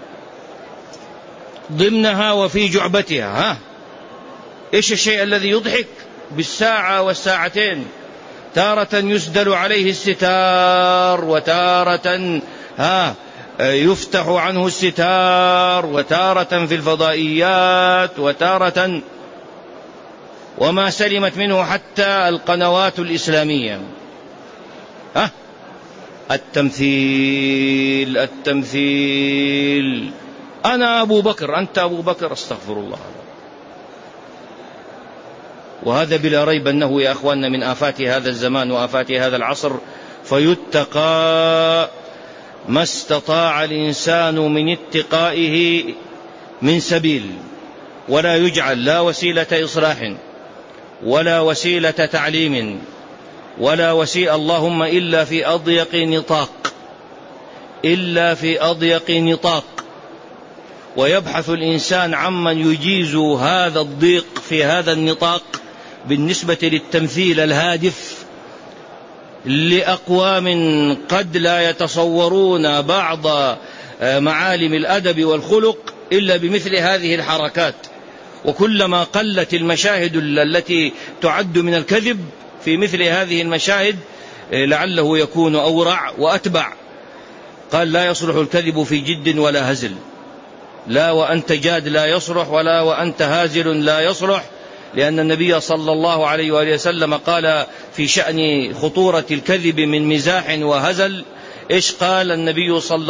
ضمنها وفي جعبتها. إيش الشيء الذي يضحك بالساعة والساعتين؟ تارة يسدل عليه الستار، وتارة يفتح عنه الستار، وتارة في الفضائيات، وتارة وما سلمت منه حتى القنوات الإسلامية. التمثيل. أنا أبو بكر، أنت أبو بكر، استغفر الله. وهذا بلا ريب أنه يا أخواننا من آفات هذا الزمان وآفات هذا العصر، فيتقى ما استطاع الإنسان من اتقائه من سبيل، ولا يجعل لا وسيلة إصلاح ولا وسيلة تعليم ولا وسيلة اللهم إلا في أضيق نطاق. ويبحث الإنسان عمن يجيز هذا الضيق في هذا النطاق بالنسبة للتمثيل الهادف لأقوام قد لا يتصورون بعض معالم الأدب والخلق إلا بمثل هذه الحركات. وكلما قلت المشاهد التي تعد من الكذب في مثل هذه المشاهد لعله يكون أورع وأتبع. قال: لا يصلح الكذب في جد ولا هزل. لا وأنت جاد لا يصلح، ولا وأنت هازل لا يصلح، لأن النبي صلى الله عليه وآله وسلم قال في شأن خطورة الكذب من مزاح وهزل. إيش قال النبي صلى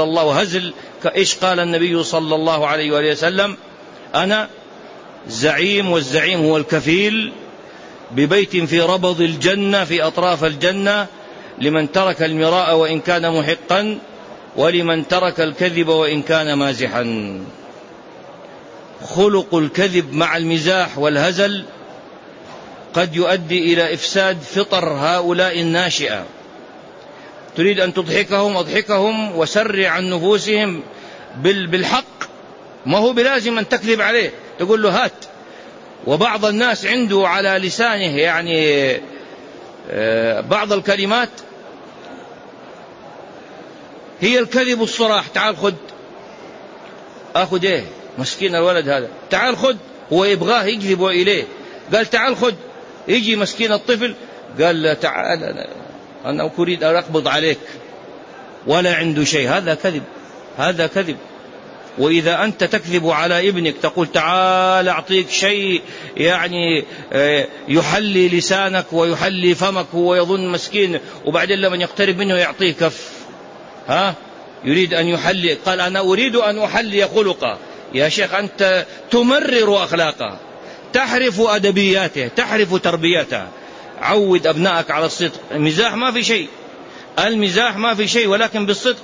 الله عليه وآله وسلم؟ أنا زعيم، والزعيم هو الكفيل، ببيت في ربض الجنة في أطراف الجنة، لمن ترك المراء وإن كان محقا، ولمن ترك الكذب وإن كان مازحا. خلق الكذب مع المزاح والهزل قد يؤدي إلى إفساد فطر هؤلاء الناشئة. تريد أن تضحكهم أضحكهم، وسرع عن نفوسهم بالحق، ما هو بلازم أن تكذب عليه، تقول له هات. وبعض الناس عنده على لسانه يعني بعض الكلمات هي الكذب الصراح. تعال خذ. أخذ إيه؟ مسكين الولد هذا، تعال خذ. هو يبغاه يجذب إليه، قال تعال خذ. يجي مسكين الطفل قال تعال أنا أريد أن أقبض عليك، ولا عنده شيء. هذا كذب. وإذا أنت تكذب على ابنك، تقول تعال أعطيك شيء يعني يحلي لسانك ويحلي فمك، هو يظن مسكين، وبعدين لما يقترب منه يعطيه كف، يريد أن يحلي. قال أنا أريد أن أحلي خلقه. يا شيخ أنت تمرر أخلاقه، تحرف أدبياته، تحرف تربيته. عود أبنائك على الصدق. المزاح ما في شيء، ولكن بالصدق.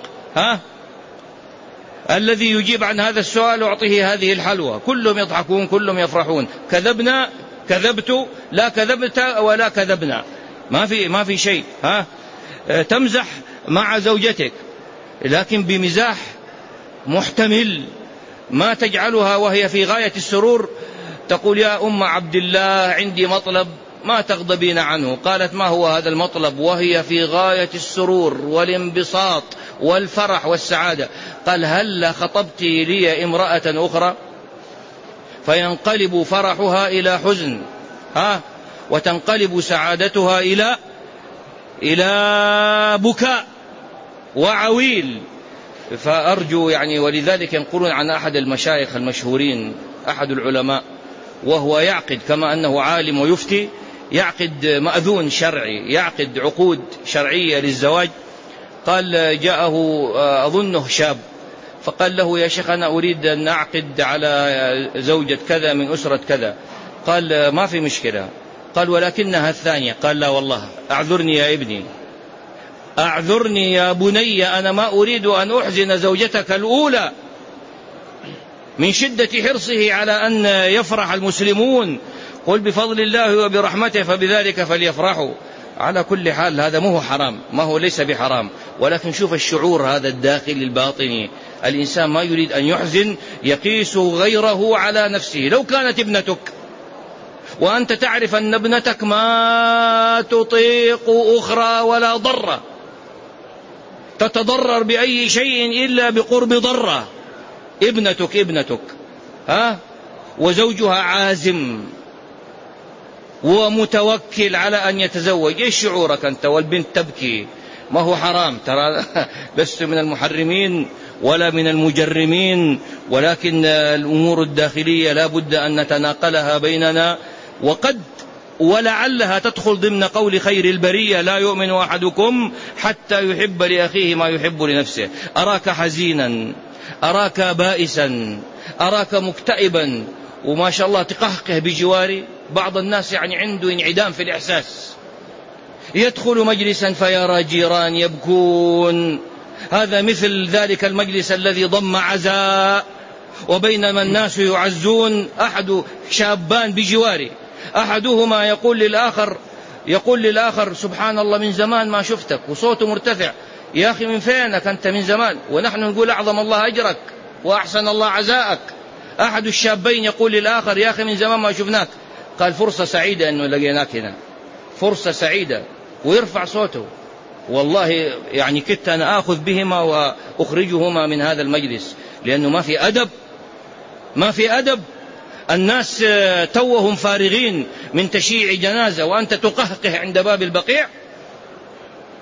الذي يجيب عن هذا السؤال أعطيه هذه الحلوى. كلهم يضحكون، كلهم يفرحون. كذبنا، كذبت، لا كذبت ولا كذبنا، ما في شيء. تمزح مع زوجتك لكن بمزاح محتمل، ما تجعلها وهي في غاية السرور تقول يا أم عبد الله عندي مطلب ما تغضبين عنه. قالت ما هو هذا المطلب؟ وهي في غاية السرور والانبساط والفرح والسعادة. قال هل خطبت لي امرأة أخرى؟ فينقلب فرحها إلى حزن، وتنقلب سعادتها إلى بكاء وعويل. فأرجو يعني، ولذلك ينقلون عن أحد المشايخ المشهورين، أحد العلماء، وهو يعقد كما أنه عالم ويفتي، يعقد مأذون شرعي، يعقد عقود شرعية للزواج. قال جاءه أظنه شاب، فقال له يا شيخ أنا أريد أن أعقد على زوجة كذا من أسرة كذا. قال ما في مشكلة. قال ولكنها الثانية. قال لا والله أعذرني يا ابني، أعذرني يا بني، أنا ما أريد أن أحزن زوجتك الأولى. من شدة حرصه على أن يفرح المسلمون. قل بفضل الله وبرحمته فبذلك فليفرحوا. على كل حال هذا مو حرام، ما هو ليس بحرام، ولكن شوف الشعور هذا الداخلي الباطني. الإنسان ما يريد أن يحزن، يقيس غيره على نفسه. لو كانت ابنتك وأنت تعرف أن ابنتك ما تطيق أخرى ولا ضرة، تتضرر بأي شيء إلا بقرب ضرة، ابنتك وزوجها عازم ومتوكل على أن يتزوج، إيش شعورك أنت؟ والبنت تبكي. ما هو حرام ترى، لست من المحرمين ولا من المجرمين، ولكن الأمور الداخلية لا بد أن نتناقلها بيننا، ولعلها تدخل ضمن قول خير البرية لا يؤمن أحدكم حتى يحب لأخيه ما يحب لنفسه. أراك حزينا، أراك بائسا، أراك مكتئبا، وما شاء الله تقهقه بجواري. بعض الناس يعني عنده انعدام في الإحساس، يدخل مجلسا فيرى جيران يبكون. هذا مثل ذلك المجلس الذي ضم عزاء، وبينما الناس يعزون أحد شابان بجواري، أحدهما يقول للآخر سبحان الله من زمان ما شفتك، وصوته مرتفع، يا أخي من فينك أنت من زمان؟ ونحن نقول أعظم الله أجرك وأحسن الله عزاءك. أحد الشابين يقول للآخر يا أخي من زمان ما شفناك. قال فرصة سعيدة أنه لقيناك هنا، فرصة سعيدة، ويرفع صوته. والله يعني كدت أنا آخذ بهما وأخرجهما من هذا المجلس، لأنه ما في أدب. الناس توهم فارغين من تشييع جنازة وأنت تقهقه عند باب البقيع.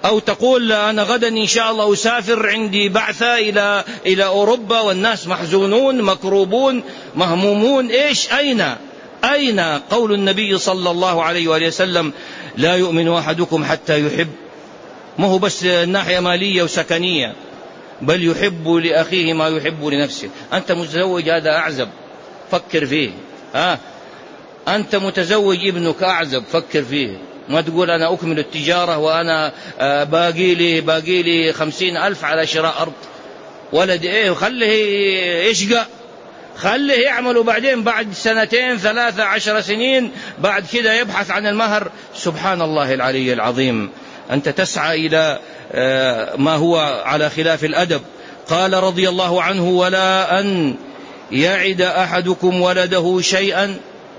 أو تقول أنا غدا إن شاء الله أسافر، عندي بعثة إلى أوروبا والناس محزونون مكروبون مهمومون. إيش أين قول النبي صلى الله عليه وآله وسلم لا يؤمن أحدكم حتى يحب؟ ما هو بس ناحية مالية وسكنية، بل يحب لأخيه ما يحب لنفسه. أنت متزوج هذا أعزب، فكر فيه. أنت متزوج ابنك أعزب، فكر فيه. ما تقول أنا أكمل التجارة وأنا باقي لي 50,000 على شراء أرض. ولد خليه يشقى، خليه يعمل، وبعدين بعد 2 3 10 سنين بعد كده يبحث عن المهر. سبحان الله العلي العظيم. أنت تسعى إلى ما هو على خلاف الأدب. قال رضي الله عنه: ولا أن يعد أحدكم ولده شيئا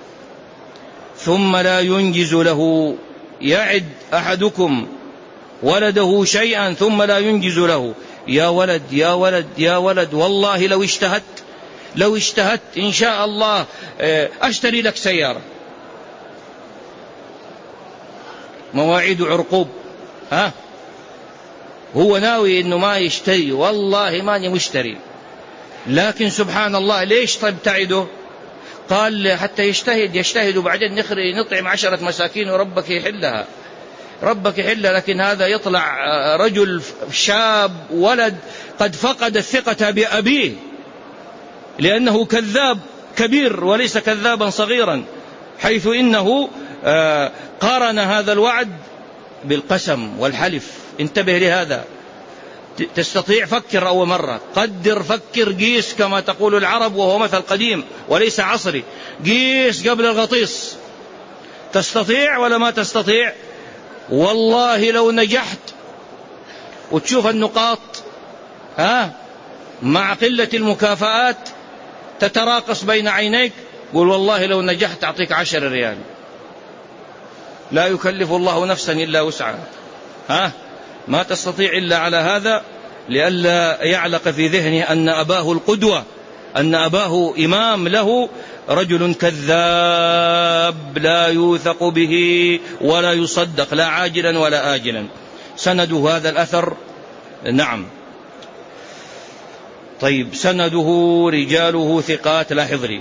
ثم لا ينجز له. يعد أحدكم ولده شيئا ثم لا ينجز له. يا ولد يا ولد يا ولد، والله لو اجتهدت إن شاء الله أشتري لك سيارة. مواعيد عرقوب. هو ناوي إنه ما يشتري، والله ماني مشتري. لكن سبحان الله، ليش تبتعده؟ قال حتى يجتهد وبعدين نطعم 10 مساكين وربك يحلها. لكن هذا يطلع رجل شاب ولد قد فقد الثقة بأبيه، لأنه كذاب كبير وليس كذابا صغيرا، حيث إنه قارن هذا الوعد بالقسم والحلف. انتبه لهذا. تستطيع، فكر أول مرة، قدر، فكر، قيس كما تقول العرب، وهو مثل قديم وليس عصري. قيس قبل الغطيس. تستطيع ولا ما تستطيع؟ والله لو نجحت وتشوف النقاط مع قلة المكافآت تتراقص بين عينيك، قل والله لو نجحت أعطيك 10 ريال. لا يكلف الله نفسا إلا وسعها. ما تستطيع إلا على هذا، لئلا يعلق في ذهنه أن أباه القدوة، أن أباه إمام له، رجل كذاب لا يوثق به ولا يصدق، لا عاجلا ولا آجلا. سنده هذا الأثر. نعم. طيب، سنده رجاله ثقات، لا حضري.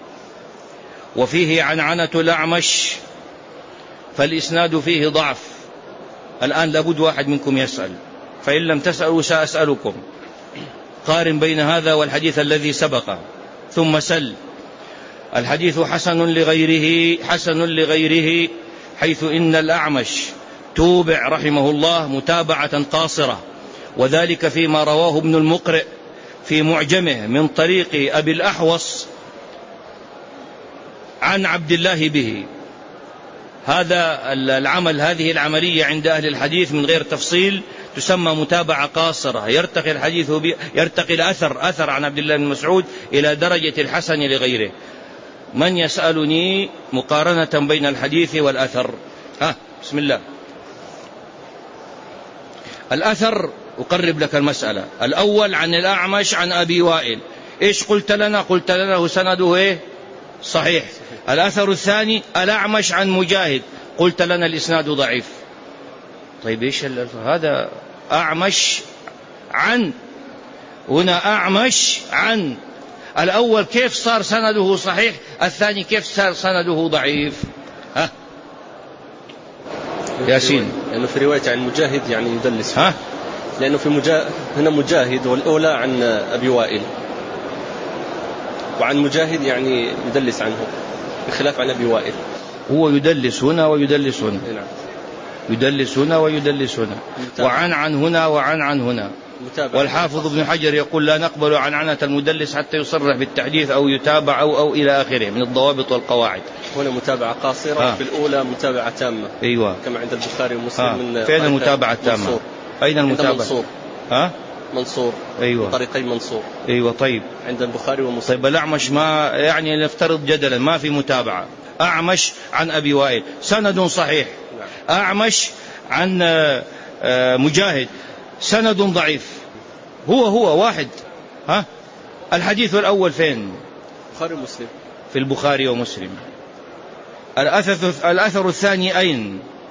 وفيه عنعنة الأعمش، فالإسناد فيه ضعف. الآن لابد واحد منكم يسأل، فإن لم تسألوا سأسألكم. قارن بين هذا والحديث الذي سبق ثم سل. الحديث حسن لغيره، حيث إن الأعمش توبع رحمه الله متابعة قاصرة، وذلك فيما رواه ابن المقرئ في معجمه من طريق أبي الأحوص عن عبد الله به. هذا العمل، هذه العملية عند أهل الحديث من غير تفصيل تسمى متابعة قاصرة. يرتقي الحديث يرتقي الأثر عن عبد الله بن مسعود إلى درجة الحسن لغيره. من يسألني مقارنة بين الحديث والأثر؟ بسم الله. الأثر أقرب لك المسألة. الأول عن الأعمش عن أبي وائل. إيش قلت لنا؟ قلت لنا سنده صحيح. الأثر الثاني الأعمش عن مجاهد، قلت لنا الإسناد ضعيف. طيب إيش هذا؟ أعمش عن، هنا أعمش عن. الأول كيف صار سنده صحيح؟ الثاني كيف صار سنده ضعيف؟ ياسين. لأنه في رواية عن مجاهد يعني يدلس. لأنه في هنا مجاهد، والأولى عن أبي وائل، وعن مجاهد يعني يدلس عنه، بخلاف عن أبي وائل. هو يدلس هنا ويدلس هنا. نعم. يدلس هنا ويدلس هنا، وعن هنا وعن هنا. والحافظ ابن حجر يقول لا نقبل عنعنة المدلس حتى يصرح بالتحديث أو يتابع أو إلى آخره من الضوابط والقواعد. هنا متابعة قاصرة، في الأولى متابعة تامة. أيوة. كما عند البخاري ومسلم. فين المتابعة التامة؟ أين المتابعة؟ منصور. منصور. أيوة. طريقي منصور. أيوة. طيب، عند البخاري ومسلم. طيب، الأعمش ما يعني نفترض جدلا ما في متابعة. أعمش عن أبي وائل سند صحيح. نعم. أعمش عن مجاهد سند ضعيف. هو واحد. الحديث الأول فين؟ البخاري ومسلم. في البخاري ومسلم. الأثر الثاني أين؟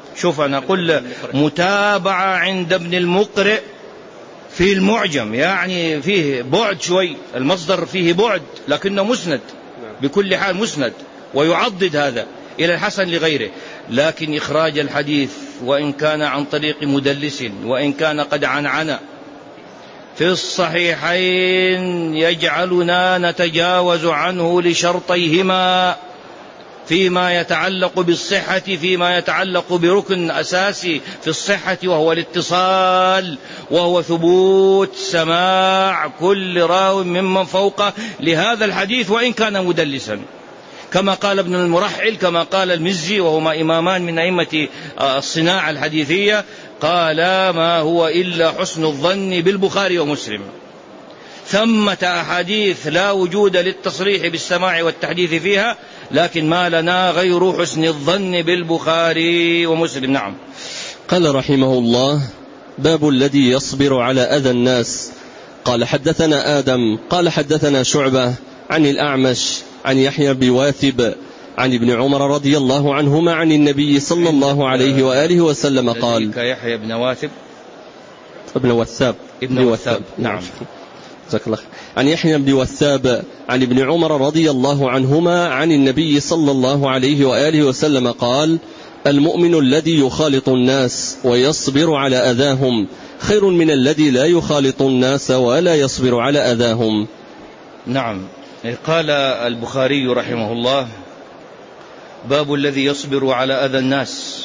شوف أنا أقول متابعة عند ابن المقرئ في المعجم، يعني فيه بعد شوي، المصدر فيه بعد لكنه مسند بكل حال مسند، ويعضد هذا إلى الحسن لغيره. لكن إخراج الحديث وإن كان عن طريق مدلس وإن كان قد عنعن في الصحيحين يجعلنا نتجاوز عنه لشرطيهما فيما يتعلق بالصحة، فيما يتعلق بركن أساسي في الصحة وهو الاتصال، وهو ثبوت سماع كل راو ممن فوقه لهذا الحديث وإن كان مدلسا، كما قال ابن المرحل، كما قال المزي، وهما إمامان من أئمة الصناعة الحديثية، قال ما هو إلا حسن الظن بالبخاري ومسلم. ثمة أحاديث لا وجود للتصريح بالسماع والتحديث فيها، لكن ما لنا غير حسن الظن بالبخاري ومسلم. نعم. قال رحمه الله: باب الذي يصبر على أذى الناس. قال حدثنا آدم قال حدثنا شعبة عن الأعمش عن يحيى بن واثب عن ابن عمر رضي الله عنهما عن النبي صلى الله عليه وآله وسلم قال: يحيى بن واثب ابن وثاب نعم. عن يحيى بن وثاب عن ابن عمر رضي الله عنهما عن النبي صلى الله عليه وآله وسلم قال: المؤمن الذي يخالط الناس ويصبر على أذاهم خير من الذي لا يخالط الناس ولا يصبر على أذاهم. نعم. قال البخاري رحمه الله: باب الذي يصبر على أذى الناس.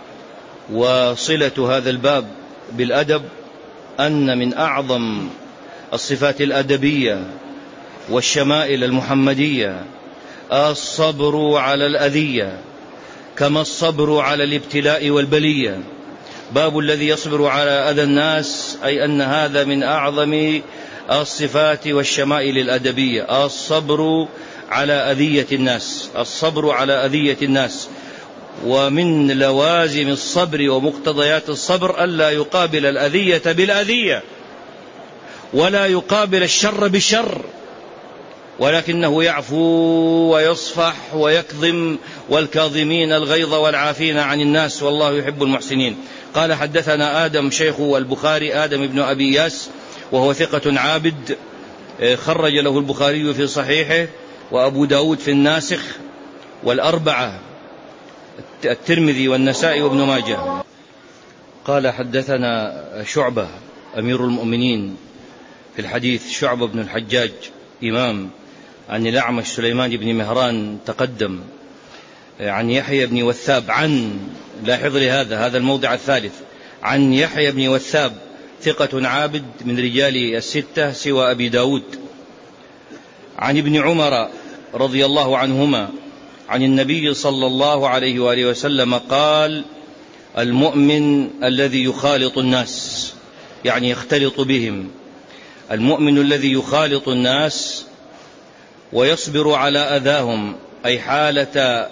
وصلة هذا الباب بالأدب أن من أعظم الصفات الأدبية والشمائل المحمدية الصبر على الأذية، كما الصبر على الابتلاء والبلية. باب الذي يصبر على أذى الناس، أي أن هذا من أعظم الصفات والشمائل الأدبية، الصبر على أذية الناس، الصبر على أذية الناس. ومن لوازم الصبر ومقتضيات الصبر ألا يقابل الأذية بالأذية ولا يقابل الشر بالشر، ولكنه يعفو ويصفح ويكظم، والكاظمين الغيظ والعافين عن الناس والله يحب المحسنين. قال حدثنا آدم شيخ البخاري آدم بن أبي إياس، وهو ثقة عابد، خرج له البخاري في صحيحه وأبو داود في الناسخ والأربعة الترمذي والنسائي وابن ماجه. قال حدثنا شعبة أمير المؤمنين في الحديث، شعبة بن الحجاج إمام، عن الأعمش سليمان بن مهران تقدم، عن يحيى بن وثاب، عن لاحظ لي هذا الموضع الثالث، عن يحيى بن وثاب ثقة عابد من رجال الستة سوى أبي داود، عن ابن عمر رضي الله عنهما عن النبي صلى الله عليه وآله وسلم قال: المؤمن الذي يخالط الناس، يعني يختلط بهم، المؤمن الذي يخالط الناس ويصبر على أذاهم، أي حالة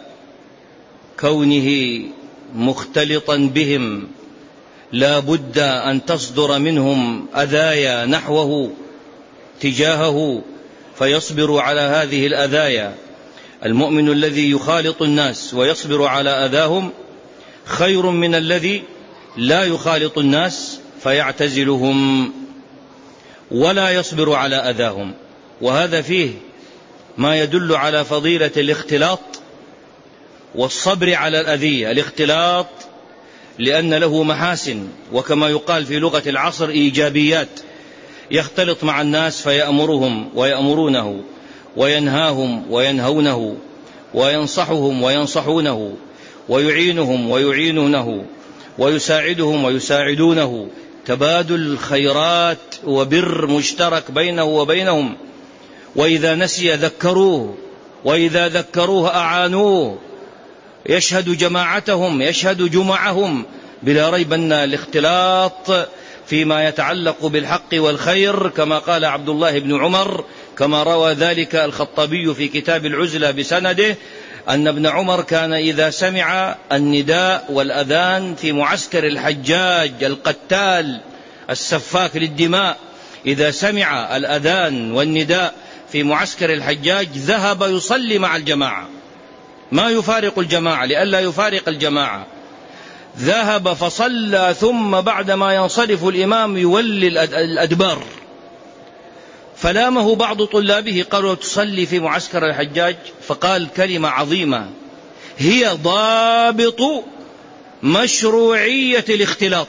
كونه مختلطا بهم لا بد أن تصدر منهم أذايا نحوه تجاهه فيصبر على هذه الأذايا. المؤمن الذي يخالط الناس ويصبر على أذاهم خير من الذي لا يخالط الناس فيعتزلهم ولا يصبر على أذاهم. وهذا فيه ما يدل على فضيلة الاختلاط والصبر على الأذية. الاختلاط لأن له محاسن، وكما يقال في لغة العصر إيجابيات، يختلط مع الناس فيأمرهم ويأمرونه، وينهاهم وينهونه، وينصحهم وينصحونه، ويعينهم ويعينونه، ويساعدهم ويساعدونه، تبادل الخيرات وبر مشترك بينه وبينهم. وإذا نسي ذكروه، وإذا ذكروه أعانوه، يشهد جماعتهم، يشهد جمعهم. بلا ريب أن الاختلاط فيما يتعلق بالحق والخير، كما قال عبد الله بن عمر، كما روى ذلك الخطابي في كتاب العزلة بسنده، أن ابن عمر كان إذا سمع النداء والأذان في معسكر الحجاج القتال السفاك للدماء، إذا سمع الأذان والنداء في معسكر الحجاج ذهب يصلي مع الجماعة، ما يفارق الجماعة لئلا يفارق الجماعة، ذهب فصلى، ثم بعدما ينصرف الإمام يولي الأدبار، فلامه بعض طلابه قالوا تصلي في معسكر الحجاج؟ فقال كلمة عظيمة هي ضابط مشروعية الاختلاط: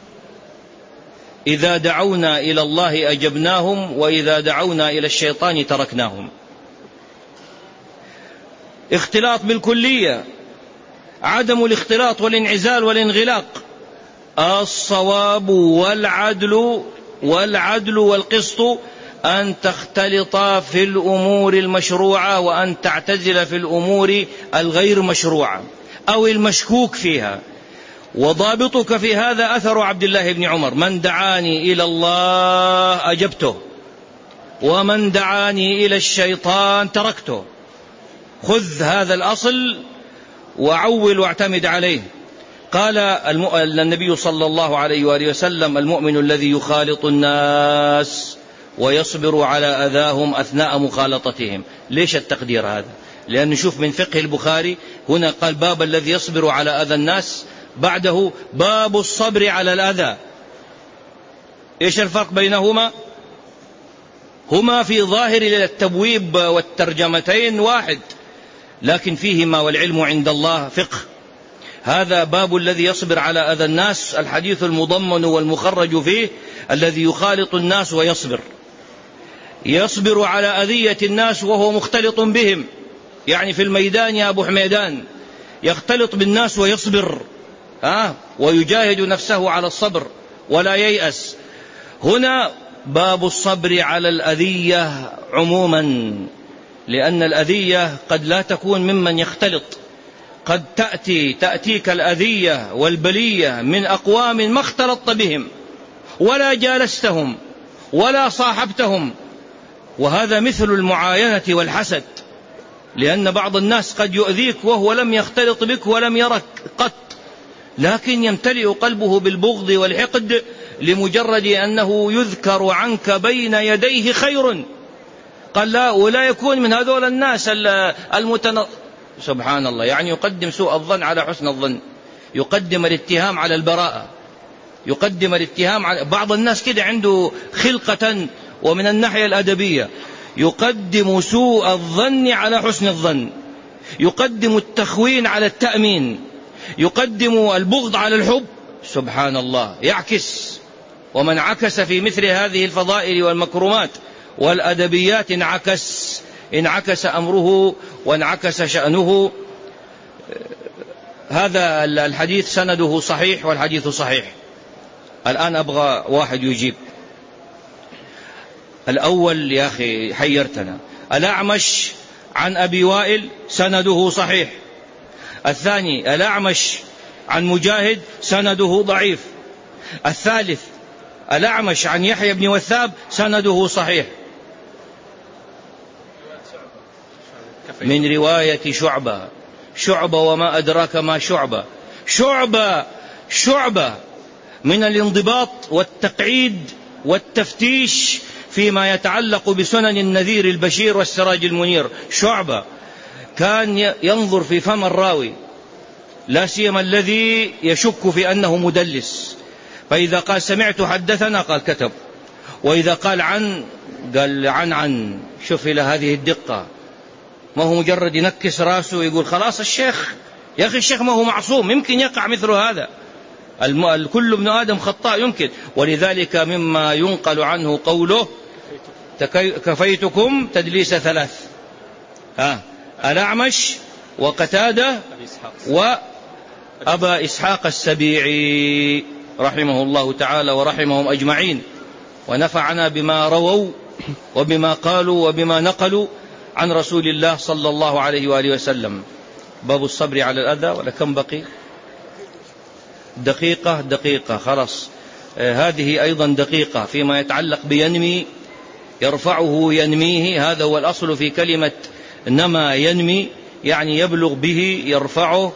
إذا دعونا إلى الله أجبناهم، وإذا دعونا إلى الشيطان تركناهم. اختلاط بالكلية، عدم الاختلاط والانعزال والانغلاق. الصواب والعدل والقسط أن تختلط في الأمور المشروعة، وأن تعتزل في الأمور الغير مشروعة أو المشكوك فيها. وضابطك في هذا أثر عبد الله بن عمر: من دعاني إلى الله أجبته، ومن دعاني إلى الشيطان تركته. خذ هذا الأصل وعول واعتمد عليه. قال النبي صلى الله عليه وآله وسلم: المؤمن الذي يخالط الناس ويصبر على أذاهم أثناء مخالطتهم. ليش التقدير هذا؟ لأن نشوف من فقه البخاري هنا قال باب الذي يصبر على أذى الناس، بعده باب الصبر على الأذى. إيش الفرق بينهما؟ هما في ظاهر التبويب والترجمتين واحد، لكن فيهما والعلم عند الله فقه. هذا باب الذي يصبر على أذى الناس، الحديث المضمن والمخرج فيه الذي يخالط الناس ويصبر. يصبر على أذية الناس وهو مختلط بهم، يعني في الميدان يا أبو حميدان يختلط بالناس ويصبر، ويجاهد نفسه على الصبر ولا ييأس. هنا باب الصبر على الأذية عموما، لأن الأذية قد لا تكون ممن يختلط، قد تأتيك الأذية والبلية من أقوام ما اختلطت بهم ولا جالستهم ولا صاحبتهم، وهذا مثل المعاينة والحسد، لأن بعض الناس قد يؤذيك وهو لم يختلط بك ولم يرك قط، لكن يمتلئ قلبه بالبغض والحقد لمجرد أنه يذكر عنك بين يديه خير. قال لا، ولا يكون من هذول الناس سبحان الله، يعني يقدم سوء الظن على حسن الظن، يقدم الاتهام على البراءة، يقدم الاتهام على بعض الناس كده عنده خلقة. ومن الناحية الأدبية يقدم سوء الظن على حسن الظن، يقدم التخوين على التأمين، يقدم البغض على الحب. سبحان الله، يعكس. ومن عكس في مثل هذه الفضائل والمكرمات والأدبيات انعكس أمره وانعكس شأنه. هذا الحديث سنده صحيح والحديث صحيح. الآن أبغى واحد يجيب. الأول يا أخي حيرتنا. الأعمش عن أبي وائل سنده صحيح. الثاني الأعمش عن مجاهد سنده ضعيف. الثالث الأعمش عن يحيى بن وثاب سنده صحيح من رواية شعبة وما أدراك ما شعبة من الانضباط والتقعيد والتفتيش فيما يتعلق بسنن النذير البشير والسراج المنير. شعبة كان ينظر في فم الراوي، لا سيما الذي يشك في أنه مدلس، فإذا قال سمعت حدثنا قال كتب، وإذا قال قال عن. شوف إلى هذه الدقة، ما هو مجرد ينكس راسه ويقول خلاص الشيخ. يا أخي الشيخ ما هو معصوم، يمكن يقع مثل هذا. كل ابن آدم خطاء يمكن. ولذلك مما ينقل عنه قوله كفيتكم تدليس 3. الأعمش وقتادة وأبا إسحاق السبيعي رحمه الله تعالى ورحمهم أجمعين، ونفعنا بما رووا وبما قالوا وبما نقلوا عن رسول الله صلى الله عليه وآله وسلم. باب الصبر على الأذى. ولا كم بقي؟ دقيقة خلاص. هذه أيضا دقيقة فيما يتعلق بينمي، يرفعه ينميه. هذا هو الأصل في كلمة نما ينمي، يعني يبلغ به، يرفعه،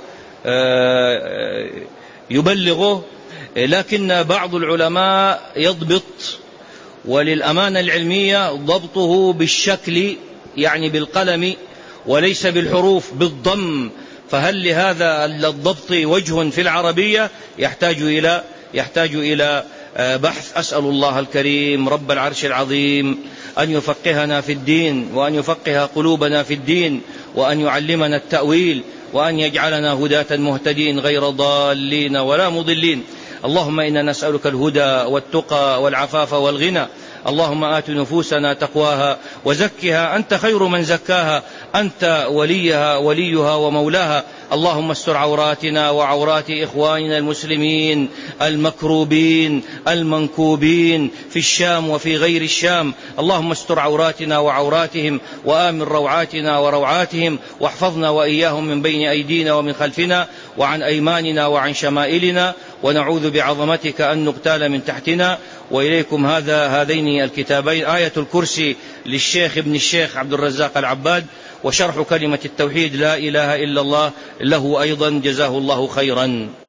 يبلغه. لكن بعض العلماء يضبط، وللأمانة العلمية ضبطه بالشكل، يعني بالقلم وليس بالحروف، بالضم، فهل لهذا الضبط وجه في العربية؟ يحتاج إلى بحث. أسأل الله الكريم رب العرش العظيم أن يفقهنا في الدين، وأن يفقه قلوبنا في الدين، وأن يعلمنا التأويل، وأن يجعلنا هداة مهتدين غير ضالين ولا مضلين. اللهم إنا نسألك الهدى والتقى والعفاف والغنى. اللهم آت نفوسنا تقواها وزكها، أنت خير من زكاها، أنت وليها ومولاها. اللهم استر عوراتنا وعورات إخواننا المسلمين المكروبين المنكوبين في الشام وفي غير الشام. اللهم استر عوراتنا وعوراتهم، وآمن روعاتنا وروعاتهم، واحفظنا وإياهم من بين أيدينا ومن خلفنا وعن أيماننا وعن شمائلنا، ونعوذ بعظمتك أن نغتال من تحتنا. وإليكم هذين الكتابين، آية الكرسي للشيخ ابن الشيخ عبد الرزاق العباد، وشرح كلمة التوحيد لا إله إلا الله له أيضا، جزاه الله خيرا.